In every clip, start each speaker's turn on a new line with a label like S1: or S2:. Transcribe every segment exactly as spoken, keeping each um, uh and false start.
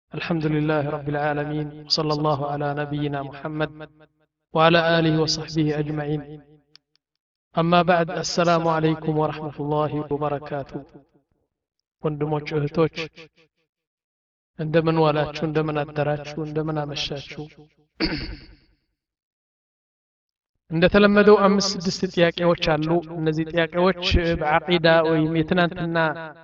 S1: الحمد لله رب العالمين صلى الله على نبينا محمد وعلى آله وصحبه أجمعين أما بعد السلام عليكم ورحمة الله وبركاته ወንድሞች እህቶች እንደምን ዋላችሁ እንደምን አደራችሁ እንደምን አመሻችሁ እንደተለመደው አምስት ስድስት ጥያቄዎች አሉ እነዚህ ጥያቄዎች በአቂዳ ወይም የትናንትና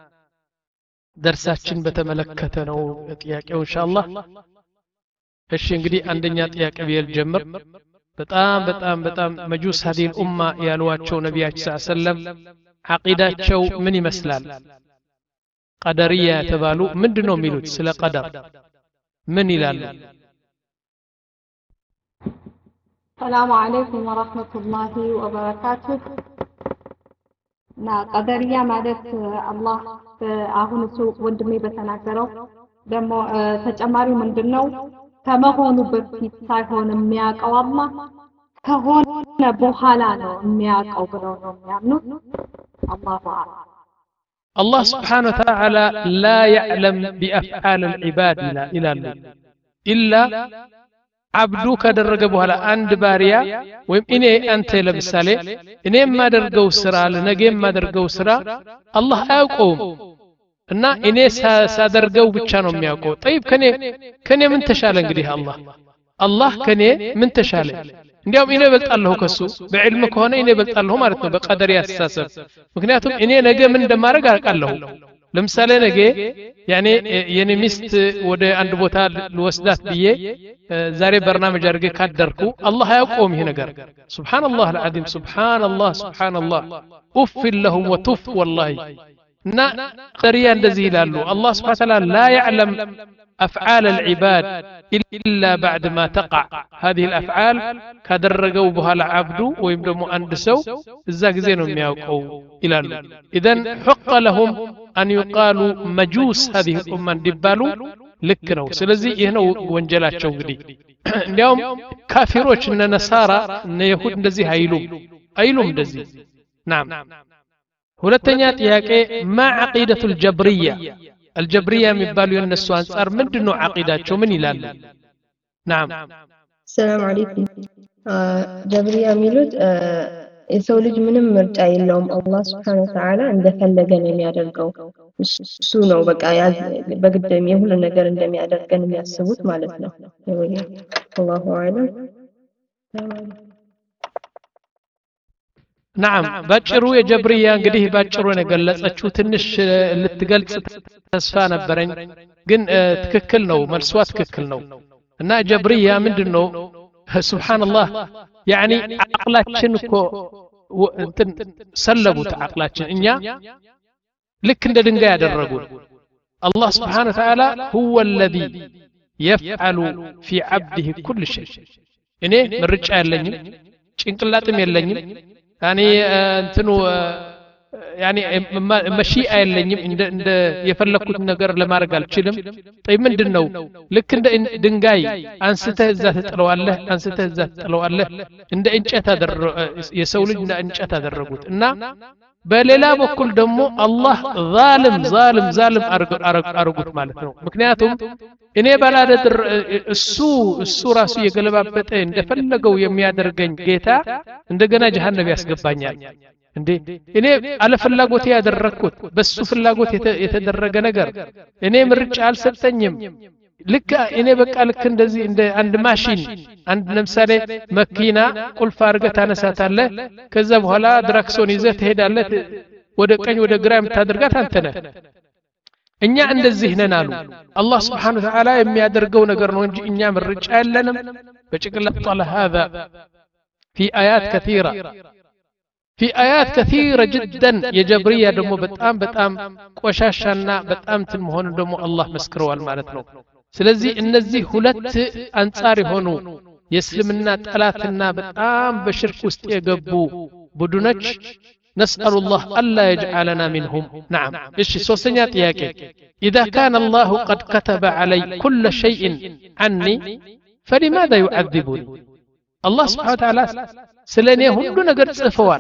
S1: ደርሳችን በተመለከተ ነው ጥያቄው ኢንሻአላህ እሺ እንግዲህ አንደኛ ጥያቄ ቢል ጀምር በጣም በጣም በጣም መጁስ ሀዲል ኡማ ያሏቸው ነብያችን ሰለላሁ ዐለይሂ ወሰለም አቂዳቸው ምን ይመስላል ቀደርያ ተባሉ ምንድነው የሚሉት ስለ ቀደር ምን ይላሉ
S2: السلام عليكم ورحمة الله وبركاته نا قدرية ማለት አላህ አሁን እሱ ወንድሜ በተናገረው ደግሞ ተጨማሪው ምንድነው ከመሆኑ በፊት ሳይሆን የሚያውቀው አላህ ከሆነ በኋላ ነው የሚያውቀው ብለው ነው የሚያምኑት አላሁ አዕለም
S1: الله سبحانه وتعالى لا يعلم بأفعال العباد إلا إلا عبدو كدرجه بኋላ አንድ ባሪያ ወይም እኔ አንተ ለምሳሌ እኔ የማደርገው ስራ ለነገ የማደርገው ስራ አላህ አያውቀውም እና እኔ ሳደርገው ብቻ ነው የሚያውቀው طيب ከኔ ከኔ ምን ተሻለ እንግዲህ አላህ አላህ ከኔ ምን ተሻለ እንዲያውም እኔ በልጣለሁ ከሱ በዕልም ከሆነ እኔ በልጣለሁ ማለት ነው በቀደር ያስተሳሰብ ምክንያቱም እኔ ነገ ምን እንደማደርግ አውቃለሁ ለምሳሌ ነገ ያኔ የኔ ሚስት ወደ አንድ ቦታ ልወስዳት ብዬ ዛሬ በርናመጅ አድርጌ ካደርኩ አላህ አያውቀውም ይሄ ነገር ሱብሃንአላህ العظيم ሱብሃንአላህ ሱብሃንአላህ ኡፍ ለሁም ወቱፍ والله እና ቀደርያ እንደዚህ ይላሉ አላህ Subhanahu Wa Ta'ala لا يعلم أفعال العباد إلا بعد ما تقع هذه الأفعال كدرجوا بها العبد ويمدموا أندسوا الزاق زينهم يوقعوا إلى إذن حق لهم أن يقالوا مجوس هذه الأمة دبالوا لكنوا سلزي هنا وانجلات شوقدي اليوم كافروش إن نصارى إن يهود ندزي هايلوم أيلوم ندزي نعم ሁለተኛ ጥያቄ ما عقيدة الجبرية الجبرية የሚባሉ የነሱ አንፃር ምንድነው አቂዳቸው ምን ይላሉ نعم
S3: السلام عليكم ጀብሪያ የሚሉት የሰው ልጅ ምንም ምርጫ የለውም አላህ Subhanahu Wa Ta'ala እንደፈለገ ነው የሚያደርገው እሱ ነው በቃ በግድም የሁሉ ነገር እንደሚያደርገን የሚያስቡት ማለት ነው አላሁ አዕለም
S1: نعم ባጭሩ የጀብሪያ እንግዲህ ባጭሩ ነገለጸችው ትንሽ ልትገልጽ ተስፋ ነበረኝ ግን ትክክል ነው መልሷ ትክክል ነው እና ጀብሪያ ምንድነው ሱብሃንአላህ ያኒ አቅላችን እኮ እንትን ሰለቡት አቅላችን እኛ ልክ እንደ ድንጋይ ያደረጉ አላህ Subhanahu Wa Ta'ala هو الذي يفعل في عبده كل شيء እኔ ምርጫ የለኝም ጭንቅላትም የለኝም يعني እንትኑ يعني مشيئة የለኝም እንደ የፈለኩት ነገር ለማድረግ አልችልም طيب ምንድነው ልክ እንደ ድንጋይ አንስተህ እዛ ተጥለዋለህ አንስተህ እዛ ተጥለዋለህ እንደ እንጨት አደረ የሰው ልጅ እንደ እንጨት አደረጉት እና በሌላ በኩል ደግሞ አላህ ዛልም ዛልም ዛልም አርጉት ማለት ነው ምክንያቱም እኔ ባላደር እሱ እሱ ራሱ የገለባበጠ እንደፈለገው የሚያደርገኝ ጌታ እንደገና ጀሃነም ያስገባኛል እንዴ እኔ አለ ፍላጎት ያደረኩት በሱ ፍላጎት የተደረገ ነገር እኔ ምርጫ አልሰጠኝም ልክ እኔ በቃ ልክ እንደዚህ እንደ አንድ ማሽን አንድ ለምሳሌ መኪና ቁልፍ አድርገህ ታነሳታለህ ከዛ በኋላ ድራክሶን ይዘህ ትሄዳለህ ወደ ቀኝ ወደ ግራ የምታደርጋት አንተ ነህ እኛ እንደዚህ ነን አሉ አላህ Subhanahu Wa Ta'ala የሚያደርገው ነገር ነው እንጂ እኛ ምርጫ የለንም በጭቅላት طال هذا في آيات كثيرة في آيات كثيرة جدا يجبرية دمو بتام بتام ቆሻሻና በጣም ትምሆን ደሞ አላህ መስክረዋል ማለት ነው ስለዚህ እነዚህ ሁለት አንጻር ሆኑ የእስልምና ጠላትና በጣም በሽርክ ውስጥ የገቡ ቡድኖች نسأل الله ألا يجعلنا منهم نعم إيش سوسنيا تياكي إذا كان الله قد كتب علي كل شيء عني فلماذا يعذبني الله سبحانه وتعالى سلني هندو نقر صفوان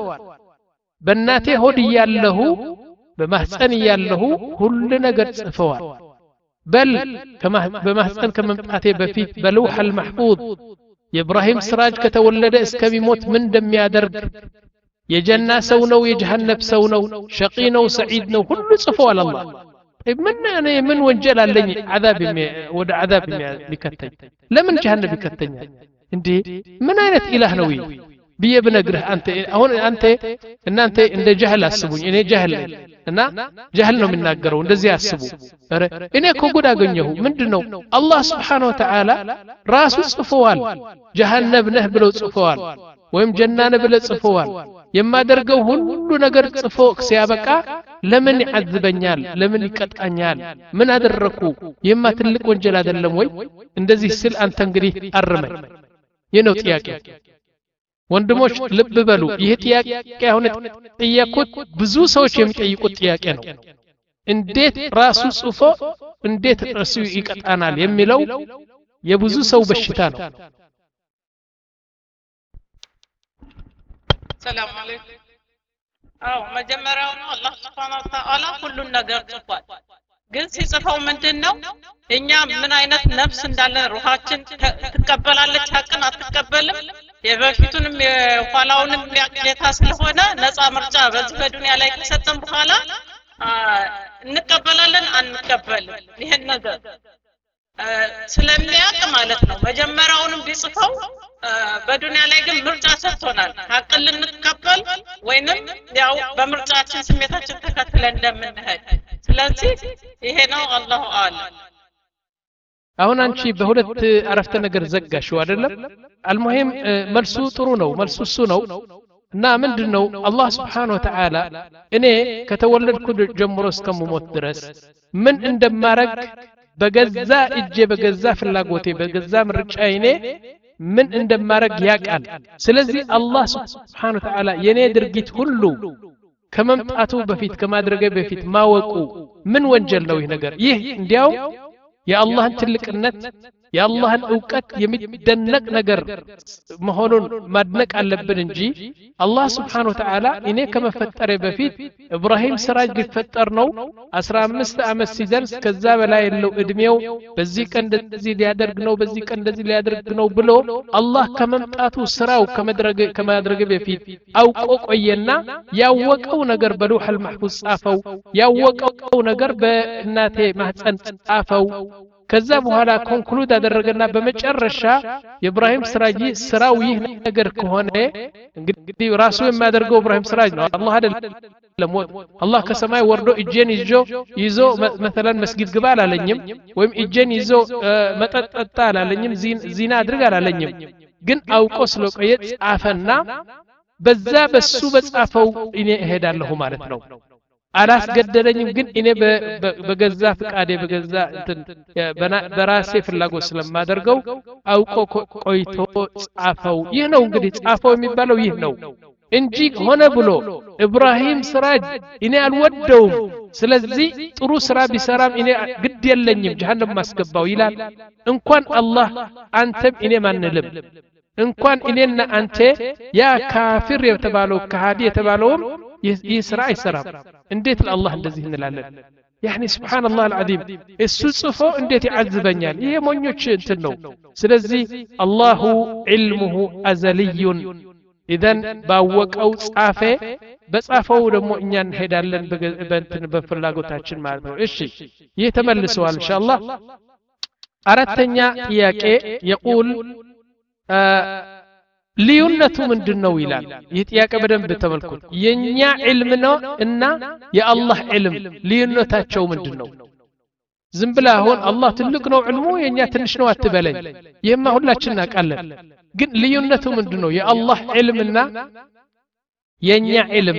S1: بناتي هودي يالله بمحسن يالله كل نقر صفوان በል በማህፀን ከመምጣቴ በፊት በለውህ አልመሕፉዝ የኢብራሂም ስራጅ ከተወለደ እስከሚሞት ምን እንደሚያደርግ የጀና ሰው ነው የጀሃነም ሰው ነው ሸቂ ነው ሰዒድ ነው ሁሉ ጽፏል አላህ ምን እኔ ምን ወንጀል አለኝ عذاب ወደ عذاب ሊከተኝ ለምን ጀሃነም ይከተኛል እንዴ ምን አይነት ኢላህ ነው ይሄ ብዬ ብነግርህ አንተ አሁን አንተ እናንተ እንደ ጀህል አስቡኝ እኔ ጀህል እና ጀህል ነው የሚናገረው እንደዚህ አስቡ አረ እኔ እኮ ጉድ አገኘሁ ምንድነው አላህ Subhanahu Wa Ta'ala ራሱ ጽፈዋል ጀሃነም ነህ ብለው ጽፈዋል ወይም ጀና ነህ ብለው ጽፈዋል የማደርገው ሁሉ ነገር ጽፎ ሲያበቃ ለምን ይعذበኛል ለምን ይቀጣኛል ምን አደረኩ የማ ትልቅ ወንጀል አይደለም ወይ እንደዚህ ስል አንተ እንግዲህ አርመኝ የነው ጥያቄ ወንድሞች ልብ በሉ ይሄ ጥያቄ አሁን ጥያቄት ብዙ ሰዎች የሚጠይቁት ጥያቄ ነው እንዴት ራሱ ጽፎ እንዴት ራሱ ይቀጣናል የሚለው የብዙ ሰው በሽታ ነው
S4: ሰላም አለይኩም አው መጀመሪያው ነው አላህ Subhanahu Wa Ta'ala ሁሉን ነገር ጽፏል ግን ሲጽፈው ምንድነው እኛ ምን አይነት ነፍስ እንዳለ ሩሃችን ትቀበላለች ሐቅን አትቀበልም የበፊቱንም የኋላውንም ያቀታ ስለሆነ ነፃ ምርጫ በዚህ በዱንያ ላይ ከሰጠን በኋላ እንቀበላለን አንቀበልም ይሄን ነገር ስለሚያቅ ማለት ነው መጀመሪያውንም ቢጽፈው በዱንያ ላይ ግን ምርጫ ሰጥቶናል ሐቅን ልንቀበል ወይንም ያው በምርጫችን ስሜታችን ተከትለን እንደምንሄድ ስለዚህ ይሄ ነው አላሁ አለም
S1: አሁን አንቺ በሁለት አረፍተ ነገር ዘጋሽው አይደለም አልሙሂም መልሱ ጥሩ ነው መልሱ እሱ ነው እና ምንድነው አላህ Subhanahu Wa Ta'ala እኔ ከተወለድኩ ጀምሮ እስከምሞት ድረስ ምን እንደማረግ በገዛ እጄ በገዛ ፍላጎቴ በገዛ ምርጫዬ ምን እንደማረግ ያቃል ስለዚህ አላህ Subhanahu Wa Ta'ala የኔ ድርጊት ሁሉ ከመምጣቱ በፊት ከማድረገ በፊት ማወቁ ምን ወንጀል ነው ይሄ ነገር ይህ እንዲያው የአላህን ትልቅነት የአላህን ዕውቀት የሚደነቅ ነገር መሆኑን ማድነቅ አለብን እንጂ አላህ Subhanahu Wa Ta'ala እኔ ከመፈጠሬ በፊት ኢብራሂም ስራጅ ሊፈጠር ነው አስራ አምስት አመት ሲደርስ ከዛ በላይ ያለው እድሜው በዚህ ቀን እንደዚህ ሊያደርግ ነው በዚህ ቀን እንደዚህ ሊያደርግ ነው ብሎ አላህ ከመምጣቱ ስራው ከመድረግ ከማድረግ በፊት አውቆ ቆየና ያወቀው ነገር በለውህ አልመሕፉዝ ጻፈው ያወቀው ነገር በእናቴ ማህፀን ጻፈው ከዛ በኋላ ኮንክሉድ አደረገና በመጨረሻ ኢብራሂም ስራጂ ስራው ይህ ነገር ከሆነ እንግዲህ ራሱ የሚያደርገው ኢብራሂም ስራጅ ነው አላህ አይደለም አላህ ከሰማይ ወርዶ እጄን ይዞ ይዞ مثلا መስጊድ ግባ አላለኝም ወይም እጄን ይዞ መጠጥ ጠጣ አላለኝም ዚና አድርግ አላለኝም ግን አውቆ ስለቆየ ጻፈና በዛ በሱ በጻፈው እኔ እሄዳለሁ ማለት ነው አላስገደደኝም ግን እኔ በገዛ ፍቃዴ በገዛ በራሴ ፍላጎት ስለማደርገው አውቆ ቆይቶ ጻፈው ይህ ነው እንግዲህ ጻፈው የሚባለው ይህ ነው እንጂ ሆነ ብሎ ኢብራሂም ስራጅ እኔ አልወደውም ስለዚህ ጥሩ ስራ ቢሰራም እኔ ግድ የለኝም ጀሃነም ማስገባው ይላል እንኳን አላህ አንተም እኔ ማንልም እንኳን እኔና አንተ ያ ካፊር የተባለው ከሃዲ የተባለውም ይህ ስራ አይሰራም እንዴት ለአላህ እንደዚህ እንላለን يعني سبحان الله العظيم እሱ ጽፎ እንዴት ያعذበኛል ይሄ ሞኞች እንትን ነው ስለዚህ الله علمه ازلي اذا ባወቀው ጻፈ በጻፈው ደግሞ እኛ እንሄዳለን በእንትን በፍላጎታችን ማለት ነው እሺ ይሄ ተመልሰዋል ኢንሻአላህ አራተኛ ጥያቄ يقول ልዩነቱ ምንድነው ይላል ይህ ጥያቄ በደንብ ተመልከቱ የኛ ዒልም ነው እና የአላህ ዒልም ልዩነታቸው ምንድነው ዝም ብላ አሁን አላህ ትልቅ ነው ዒልሙ የኛ ትንሽ ነው አትበለኝ ይሄማ ሁላችን እናውቃለን ግን ልዩነቱ ምንድነው የአላህ ዒልምና የኛ ዒልም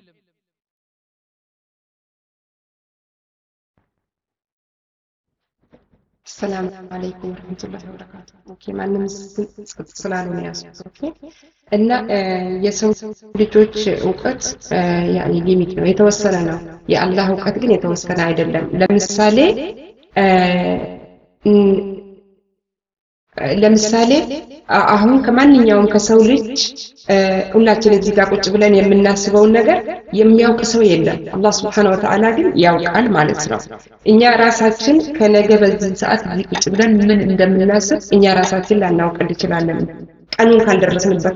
S5: السلام عليكم ورحمة الله وبركاته. اوكي معلم سلالون يا اوكي ان የሰው ልጆች ዕውቀት يعني ሊሚት ነው የተወሰነ ነው የአላህ ዕውቀት ግን የተወሰነ አይደለም ለምሳሌ ለምሳሌ አሁን ከማንኛውም ከሰው ልጅ ሁላችን እዚህ ጋር ቁጭ ብለን የምናስበውን ነገር የሚያውቅ ሰው የለም። አላህ Subhanahu Wa Ta'ala ግን ያውቃል ማለት ነው። እኛ ራሳችን ከነገ በዚህ ሰዓት እዚህ ቁጭ ብለን ምን እንደምናስብ እኛ ራሳችን ላናውቅ እንችላለን ቀኑን ካልደረስንበት።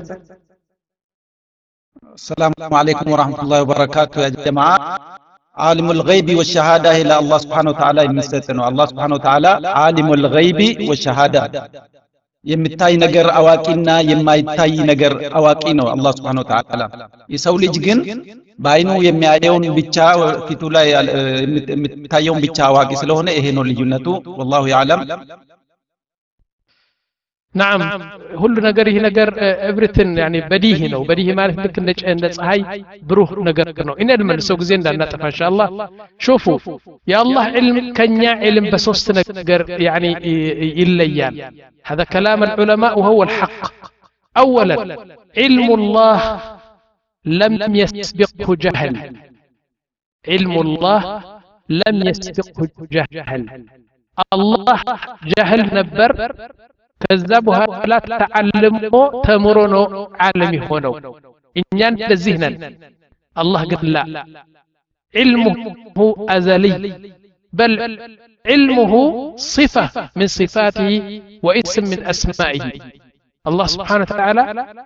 S6: السلام عليكم ورحمة الله وبركاته يا جماعة. عالم الغيب والشهادة إلى الله سبحانه وتعالى يمستنه. الله سبحانه وتعالى عالم الغيب والشهادة. يمتاي نجر أواكينا يمايتاي نجر أواكينه الله سبحانه وتعالى. يسولي جن باينو يميايون بيتشا فيتولا يمتايون بيتشا أواكي سلوهن إهنو لجنته والله يعلم.
S1: نعم ሁሉ ነገር ይሄ ነገር ኤቭሪቲንግ ያኒ በዲህ ነው በዲህ ማለት ልክ እንደ እንደ ፀሐይ ብሩህ ነገር ነው እኔ ለምንሰው ጊዜ እንዳናጠፋ ኢንሻአላህ ሹፉ የአላህ علم ከኛ علم በሶስት ነገር ያኒ ይለያል هذا كلام العلماء وهو الحق اولا علم الله لم يسبقه جهل علم الله لم يسبقه جهل الله جهل نبر ከዛ በኋላ ተዓልሞ ተምሮ ነው ዓለም የሆነው እኛን ለዚህ ነን አላህ ግን ላ علمه أزلي بل علمه صفة من صفاته واسم من أسمائه الله سبحانه وتعالى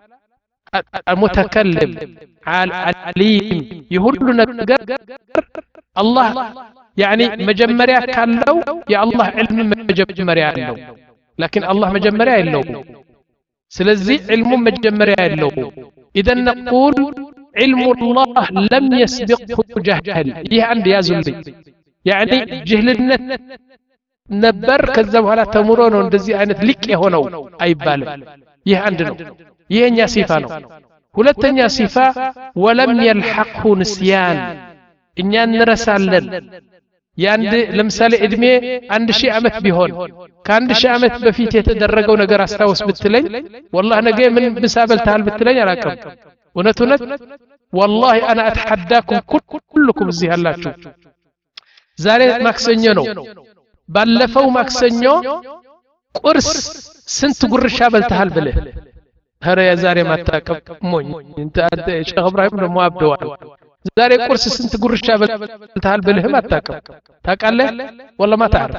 S1: المتكلم عليم يهل نجر الله يعني مجمريا كالو يا الله علم مجمريا له لكن الله مجمريا يلو سلزي علم مجمريا يلو إذا نقول علم الله لم يسبقه جهل يه عند يا زلي يعني جهلنا نبر كذب على تمرون وندزي عينت لك يهونو أي بالم يه عندنا يه نيا صفانو ሁለተኛ ሲፋ ولم يلحقه نسيان እኛ እንረሳለን ያንድ ለምሳሌ እድሜ አንድ ሺህ ዓመት ቢሆን ከአንድ ሺህ ዓመት በፊት የተደረገው ነገር አስታውስ ብትለኝ والله ነገ ምን ብሳበልታል ብትለኝ አላቀም እውነት እውነት والله انا اتحداكم كلكم እዚህ ያላችሁ ዛሬ ማክሰኞ ነው ባለፈው ማክሰኞ ቁርስ ስንት ጉርሻ በልተሃል ብለህ ኧረ ዛሬ ማታቀም ሞኝ እንት አንተ ሼህ ኢብራሂም ነው ማብደዋል ዛሬ ቁርስ ስንት ጉርሻ በልተሃል ብለህም አታቀም ታውቃለህ ወላ ما تعرف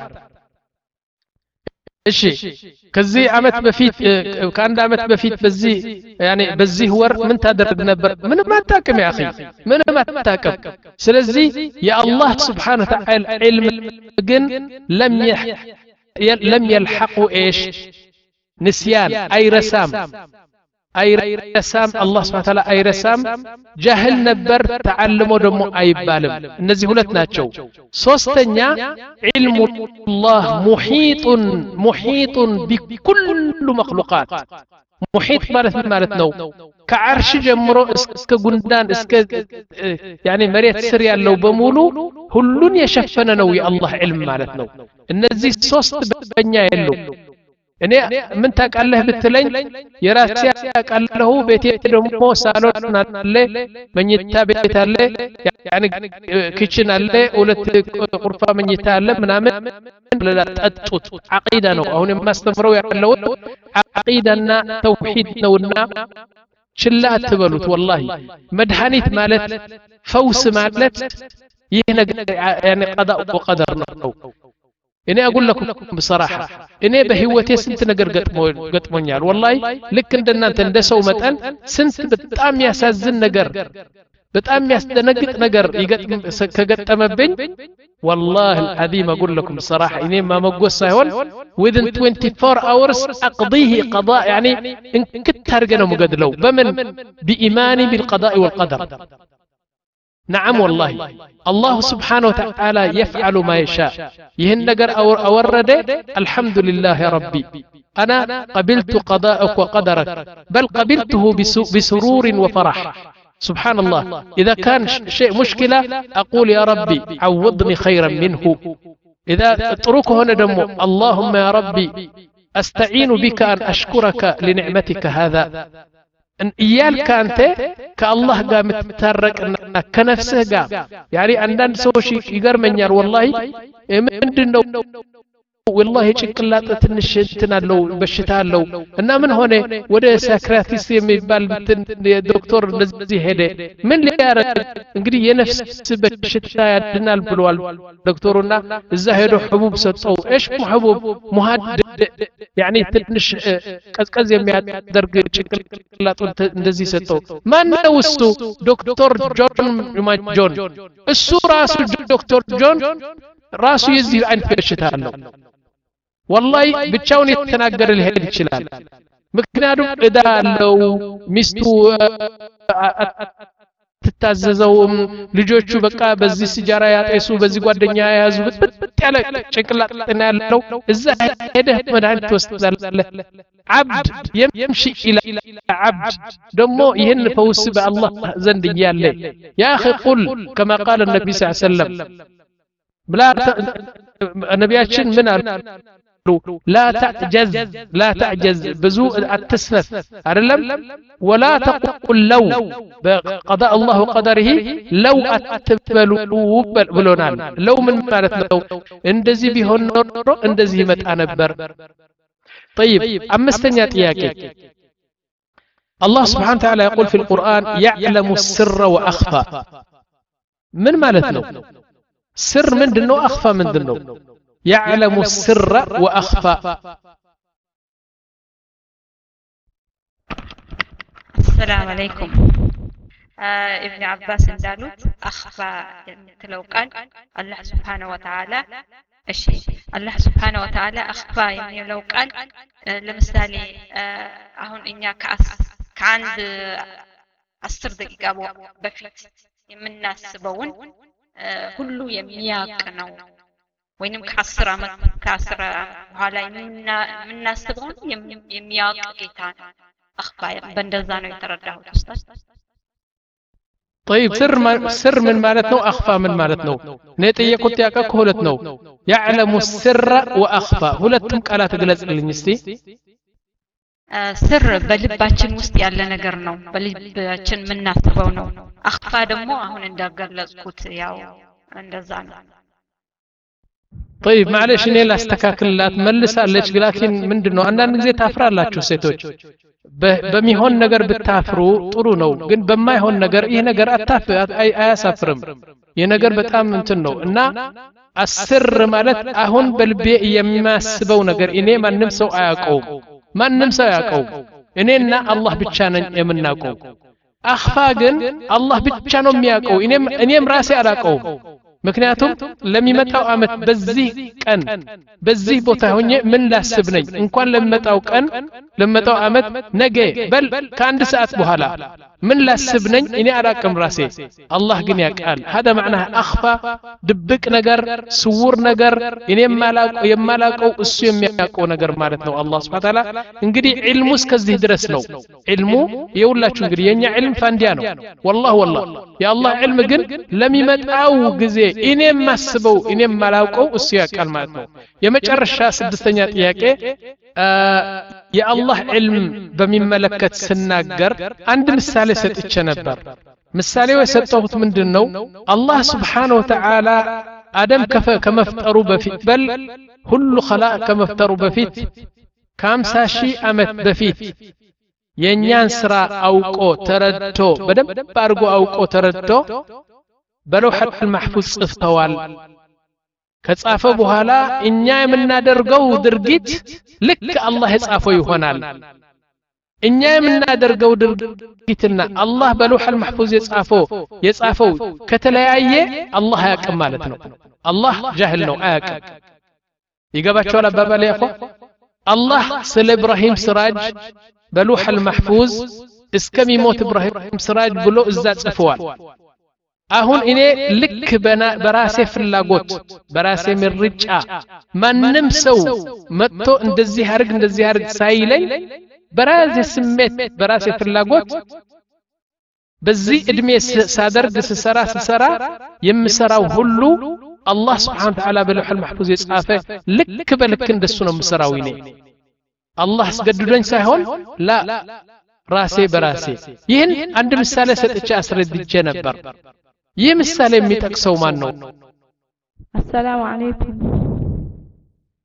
S1: እሺ ከዚህ አመት በፊት ከአንድ አመት በፊት በዚህ يعني በዚህ ወር ምን ታደርግ ነበር ምንም አታቀም يا اخي ምንም አታቀም ስለዚህ የአላህ Subhanahu Wa Ta'ala علم ግን لم لم يلحقه ايش نسيان اي رسام اي رسام الله سبحانه وتعالى اي رسام جاهل نبر تعلمه دمو اي بالم እነዚህ ሁለት ናቸው ሶስተኛ علم الله محيط محيط بكل مخلوقات محيط ማለት ማለት ነው ከዓርሽ ጀምሮ እስከ ጉንዳን እስከ يعني መሬት ስር ያለው በሙሉ ሁሉን የሸፈነ ነው የአላህ علم ማለት ነው እነዚህ ሶስት በእኛ ያለው እኔ ምን ታውቃለህ ብትለኝ የራሴ ያውቃለሁ ቤቴ ደግሞ ሳሎን አለ መኝታ ቤት አለ يعني ኪችን አለ ሁለት ቁርፋ መኝታ አለ ምናምን ለላጠጡት አቂዳ ነው አሁን የማስተምረው ያለው አቂዳና ተውሂድ ነውና ችላ አትበሉት والله መድኃኒት ማለት ፈውስ ማለት ይህ ነገር يعني قضاء وقدر ነው እኔ اقول لكم بصراحه እኔ በህይወቴ ስንት ነገር ገጥሞኛል والله ልክ እንደናንተ እንደሰው መጠን ስንት በጣም ያሳዝን ነገር በጣም ያስደነግጥ ነገር ይገጥም ከገጠመብኝ والله العظيم اقول لكم بصراحه እኔ ማመጎስ ሳይሆን within twenty-four hours اقضيه قضاء يعني ان كنت አርገ ነው መገድለው በምን بإيماني بالقضاء والقدر نعم والله الله سبحانه وتعالى يفعل ما يشاء يهن نجر أورد الحمد لله يا ربي أنا قبلت قضاءك وقدرك بل قبلته بسرور وفرح سبحان الله إذا كان شيء مشكلة أقول يا ربي عوضني خيرا منه إذا اتركه هنا دمه اللهم يا ربي أستعين بك أن أشكرك لنعمتك هذا ان ايالك انت كالله قام متترك كنفسه قام يعني عندنا سوشي يقرمنيال والله ምንድነው والله ጭንቅላት ትንሽ እንትን አለው በሽታ አለው እና ምን ሆነ ወደ ሳይኪያትሪስት የሚባል ዶክተር እንደዚህ ሄደ ምን ሊያረግ እንግዲህ የነፍስ በሽታ ያድናል ብሏል ዶክተሩና እዛ ሄዶ حبوب ሰጠው ايش حبوب مهدئ يعني ትንሽ ቀዝቀዝ የሚያደርግ ጭንቅላቱን እንደዚህ ሰጠው ማን ነው እሱ ዶክተር ጆን ጆን እሱ ራሱ ዶክተር ጆን ራሱ የዚህ አይነት በሽታ አለው والله ብቻውን የተናገረ ሊሄድ ይችላል ምክንያቱም እዳ አለው ሚስቱ ትታዘዘው ልጆቹ በቃ በዚህ ሲጃራ ያጤሱ በዚህ ጓደኛ ያያዙ ብጥብጥ ያለ ጭንቅላትና ያለው እዛ ሄደህ መድኃኒት ትወስዳለህ عبد يمشي الى عبد دمو يهن فوس بالله زند ياله يا اخي قل كما قال النبي صلى الله عليه وسلم بلا نبياتشن من لا تعجز لا تعجز بزو التسنف أعلم ولا تقل لو بقضاء الله وقدره لو أتبلوا بلونان لو من مالت لو اندزي بهن اندزي متعنبر طيب أما استنيات إياكي الله سبحانه وتعالى يقول في القرآن يعلم السر وأخفى من مالتنا سر من دنو أخفى من دنو يعلم السر وأخفى
S7: السلام عليكم آه ابن عباس اندالوت أخفى تلو قال الله سبحانه وتعالى الشيء الله سبحانه وتعالى أخفى يعني لو قال آه لمثالي آه هون إنيا كأس كعند عشر دقيقة بفيت من الناس بون آه كله يمياك نو وينم كعصر عمد كعصر بحالا من الناس تبون يمياك قيتان أخفى بندزانو يترداه أستاذ
S1: طيب سر ما سر من مالتنا واخفى من مالتنا نيتي كنت ياك هولتنا يعلم السر واخفى هولتم قالات تغلጽልኝ እስቲ
S7: سر በልባችን ውስጥ ያለ ነገር ነው በልባችን ምናስበው ነው አخፋ ደግሞ አሁን እንዳገለጽኩት ያው እንደዛ ነው
S1: طيب معلش እኔ ላስተካክልላት መልሳለች ግን ምንድነው አንዳንድ ጊዜ ታፍራላችሁ ሴቶች በሚሆን ነገር ብታፍሩ ጥሩ ነው ግን በማይሆን ነገር ይሄ ነገር አታፍ አያሳፍርም ይሄ ነገር በጣም እንትን ነው እና አስር ማለት አሁን በልቤ የሚያስበው ነገር እኔ ማንንም ሰው አያውቀው ማንንም ሰው አያውቀው እኔና አላህ ብቻ ነን የምናውቀው አخፋ ግን አላህ ብቻ ነው የሚያውቀው እኔም እኔም ራሴ አላውቀው ምክንያቱም ለሚመጣው አመት በዚህ ቀን በዚህ ቦታ ሆኜ ምን ላስብ ነኝ እንኳን ለሚመጣው ቀን ለሚመጣው አመት ነገ በል ከአንድ ሰዓት በኋላ ምን ላስብ ነኝ እኔ አላቅም ራሴ አላህ ግን ያውቃል هذا معناه اخفى ድብቅ ነገር ስውር ነገር እኔ የማላውቀው የማላውቀው እሱ የሚያውቀው ነገር ማለት ነው አላህ Subhanahu Wa Ta'ala እንግዲህ ዒልሙ እስከዚህ ድረስ ነው ዒልሙ የሁላችሁ እንግዲህ የኛ ዒልም ፋንዲያ ነው والله والله የአላህ ዒልም ግን ለሚመጣው ጊዜ እኔ የማስበው እኔ የማላውቀው እሱ ያውቃል ማለት ነው የመጨረሻ ስድስተኛ ጥያቄ የአላህ ዒልም በሚመለከት ስናገር አንድ ምሳሌ ሰጥቼ ነበር ምሳሌው የሰጠሁት ምንድነው አላህ Subhanahu Wa Ta'ala አደም ከመፍጠሩ በፊት በል ሁሉ خلق ከመፍጠሩ በፊት ከአምሳ ሺህ ዓመት በፊት የኛን ስራ አውቆ ተረድቶ በደንብ አድርጎ አውቆ ተረድቶ በለውሐት المحفوظ ጽፈዋል ከጻፈ በኋላ እኛ የምናደርገው ድርጊት ልክ አላህ የጻፈው ይሆናል እኛ የምናደርገው ድርጊትና አላህ በለውሐል محفوظ የጻፈው የጻፈው ከተለያየ አላህ ያውቃል ማለት ነው አላህ ጃህል ነው አያውቅም ይገባችኋል አባባሌ ያቆ አላህ ስለ ኢብራሂም ስራጅ በለውሐል محفوظ እስከሚሞት ኢብራሂም ስራጅ ብሎ እዛ ጽፈዋል አሁን እኔ ልክ በራሴ ፍላጎት በራሴ ምርጫ ማንንም ሰው መጥቶ እንደዚህ አርግ እንደዚህ አርግ ሳይለኝ በራሴ ስሜት በራሴ ፍላጎት በዚህ እድሜ ሳደርግ ስሰራ ስሰራ የምሰራው ሁሉ አላህ Subhanahu Wa Ta'ala በለውሐል محفوظ የጻፈ ልክ በልክ እንደሱ ነው የምሰራው እኔ አላህ አስገድዶኝ ሳይሆን ላ ራሴ በራሴ ይህን አንድ ምሳሌ ሰጥቼ አስረድቼ ነበር ይህ ምሳሌ የሚጠቅሰው ማን ነው
S8: السلام عليكم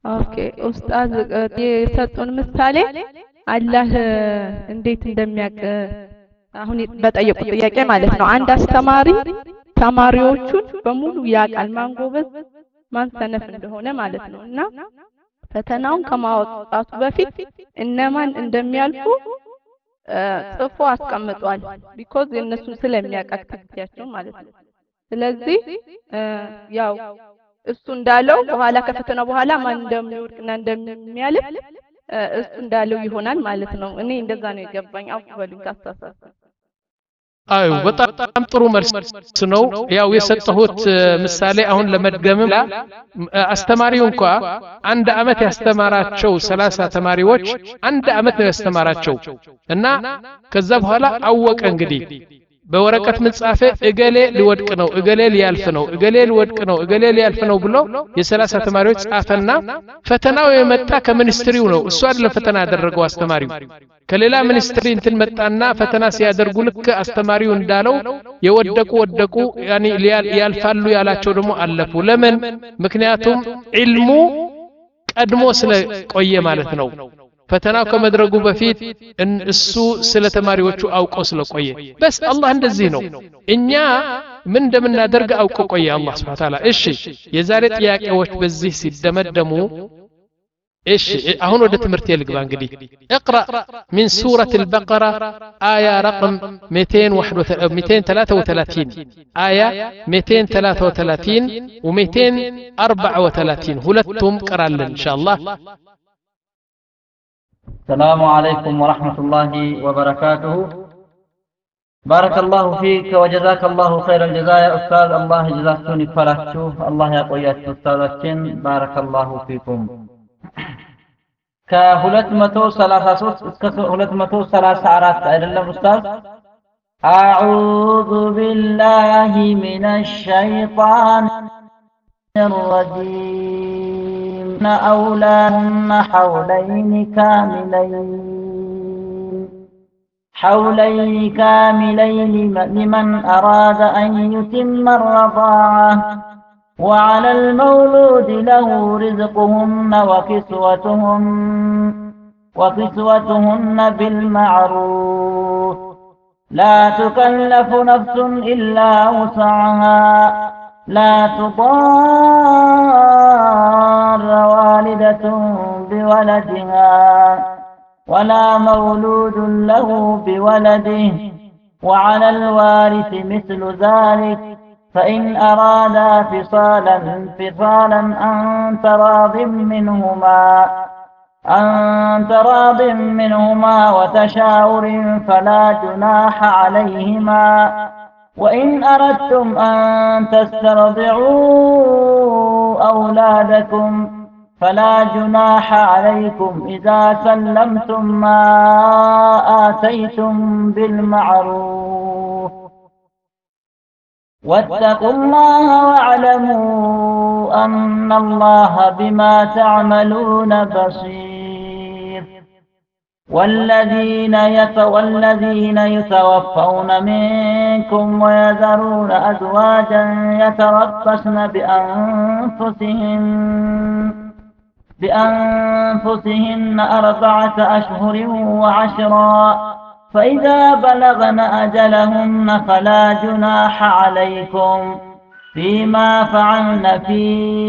S8: ኦኬ ኡስታዝ የሰጡን ምሳሌ አላህ እንዴት እንደሚያውቅ አሁን በጠየቁት ጥያቄ ማለት ነው። አንድ አስተማሪ ተማሪዎቹን በሙሉ ያውቃል፣ ማን ጎበዝ ማን ሰነፍ እንደሆነ ማለት ነው። እና ፈተናውን ከማውጣቱ በፊት እነማን እንደሚያልፉ ጽፎ አስቀምጧል። ቢኮዝ የእነሱን ስለሚያውቅ አክቲቪቲያቸው ማለት ነው። ስለዚህ ያው እሱ እንዳለው በኋላ ከፈተናው በኋላ ማን እንደሚወድቅና እንደሚያልፍ እሱ እንዳለው ይሆናል ማለት ነው። እኔ እንደዛ ነው የገባኝ። አውፍ በሉኝ ካስተሳሰብ።
S1: አዩ በጣም ጥሩ መልስ ነው። ያው የሰጠሁት ምሳሌ አሁን ለመድገምም አስተማሪው እንኳ አንድ አመት ያስተማራቸው ሰላሳ ተማሪዎች አንድ አመት ነው ያስተማራቸው እና ከዛ በኋላ አወቀ እንግዲህ በወረቀት ምጻፈ እገሌ ሊወድቅ ነው እገሌ ሊያልፍ ነው እገሌ ሊወድቅ ነው እገሌ ሊያልፍ ነው ብሎ የሰላሳ ተማሪዎች ጻፈና ፈተናው የመጣ ከሚኒስትሪው ነው። እሱ አይደለም ፈተና ያደረገው አስተማሪው ከሌላ ሚኒስትሪ እንትን መጣና ፈተና ሲያደርጉ ልክ አስተማሪው እንዳለው የወደቁ ወደቁ ያኒ ያልፋሉ ያላቸው ደግሞ አለፉ። ለምን? ምክንያቱም ዒልሙ ቀድሞ ስለቆየ ማለት ነው። ፈተናው ከመድረጉ በፊት እሱ ስለ ተማሪዎቹ አውቆ ስለቆየ በስ አላህ እንደዚህ ነው። እኛ ምን እንደምናደርግ አውቆ ቆየ አላህ Subhanahu Wa Ta'ala። እሺ የዛሬ ጥያቄዎች በዚህ ሲደመደሙ እሺ አሁን ወደ ትምህርት የልግባ እንግዲህ اقرأ من سورة البقرة آية رقم مئتين وثلاثة وثلاثين آية مئتين وثلاثة وثلاثين و مئتين وأربعة وثلاثين ሁለቱም ቀራለን إن شاء الله።
S9: السلام عليكم ورحمة الله وبركاته. بارك الله فيك وجزاك الله خير الجزاء يا أستاذ. الله جزاكم يكفلاችሁ الله ያቆያችሁ ኡስታዛችን بارك الله فيكم. ከሁለት መቶ ሰላሳ ሶስት እስከ ሁለት መቶ ሰላሳ አራት አይደለም ኡስታዝ? أعوذ بالله من الشيطان الرجيم أولاهن حولين كاملين حولين كاملين لمن أراد أن يتم الرضاعة وعلى المولود له رزقهن وكسوتهن وكسوتهن بالمعروف لا تكلف نفس إلا وسعها لا تضار والدة بولدها ولا مولود له بولده وعلى الوارث مثل ذلك فإن أرادا فصالا فصالا عن تراض منهما عن تراض منهما وتشاور فلا جناح عليهما وإن أردتم أن تسترضعوا أولادكم فلا جناح عليكم إذا سلمتم ما آتيتم بالمعروف واتقوا الله واعلموا أن الله بما تعملون بصير. والذين والذين يتوفون منكم ويذرون أزواجا يتربصن بأنفسهن بأنفسهن أربعة أشهر وعشرا فإذا بلغن أجلهن فلا جناح عليكم فيما فعلن في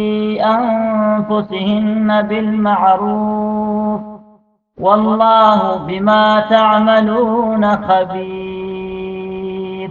S9: أنفسهن بالمعروف والله بما تعملون خبير.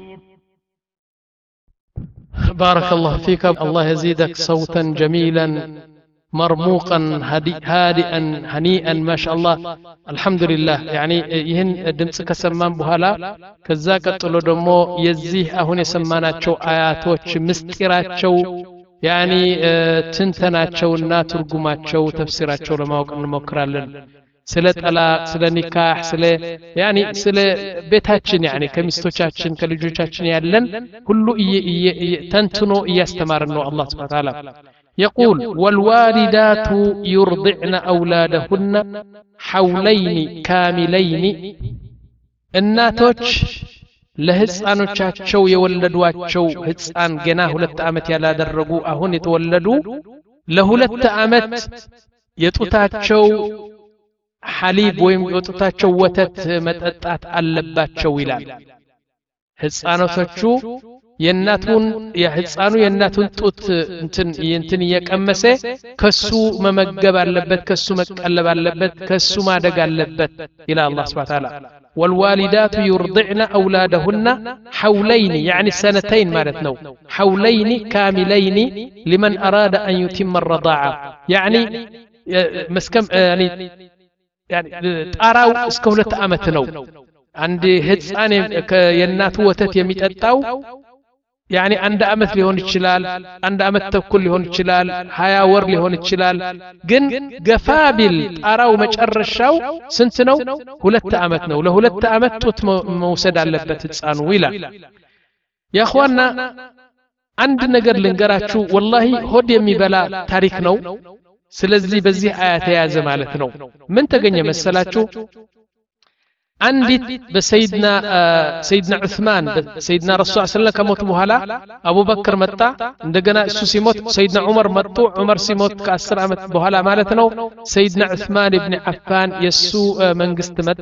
S1: بارك الله فيك. الله يزيدك صوتا جميلا مرموقا هادئا هنيئا ما شاء الله الحمد لله. يعني ይህን ድምጽ ከሰማን በኋላ ከዛ ቀጥሎ ደግሞ የዚህ አሁን የሰማናቸው አያቶች ምስጢራቸው ያኒ ትንተናቸውና ትርጉማቸው ተፍሲራቸው ለማወቅ እንሞክራለን። ስለ ጠላቅ ስለ ኒካህ ስለ ያኒ ስለ ቤታችን ያኒ ከሚስቶቻችን ከልጆቻችን ያለን ሁሉ ተንትኖ እያስተማረን ነው አላህ Subhanahu Wa Ta'ala። يقول والوالدات يرضعن أولادهن حولين كاملين الناتوش ለህፃኖቻቸው የወለዷቸው ህፃን ገና ሁለት አመት ያላደረጉ አሁን የተወለዱ ለሁለት አመት የጡታቸው ሐሊብ ወይም የጡታቸው ወተት መጠጣት አለባቸው ይላል ህፃናቶቹ የእናቱን የህፃኑ የእናቱን ጡት እንትን እንትን እየቀመሰ ከሱ መመገብ አለበት ከሱ መቀለብ አለበት ከሱ ማደግ አለበት ይላል አላህ Subhanahu Wa Ta'ala والوالدات يرضعن أولادهن حولين يعني سنتين مالتنا حولين كاملين لمن أراد أن يتم الرضاعة يعني مسكم يعني يعني أراو اسكولة أمتنو عند هتسان ينات وتت يميتأتاو يعني عند أمت لهون الشلال عند أمت تكل لهون الشلال هيا ور لهون الشلال جن جفابل أراو مجر الشاو سنتنو هلت أمتنا وله هلت أمت توت موسد على لبت تسان ويلا يا أخوانا عند نجر لنجراتشو والله هود يمي بلا تاريخنا سلزي بزي آيات يا زمالتنا من تجني مسلاتشو عندي بسيدنا آه سيدنا عثمان سيدنا رسول الله صلى الله عليه وسلم كموت بوهلا أبو بكر متى عندنا سوسي موت سيدنا عمر متو عمر سيموت كأسر عمت بوهلا مالتنا سيدنا عثمان بن عفان يسو آه من قستمت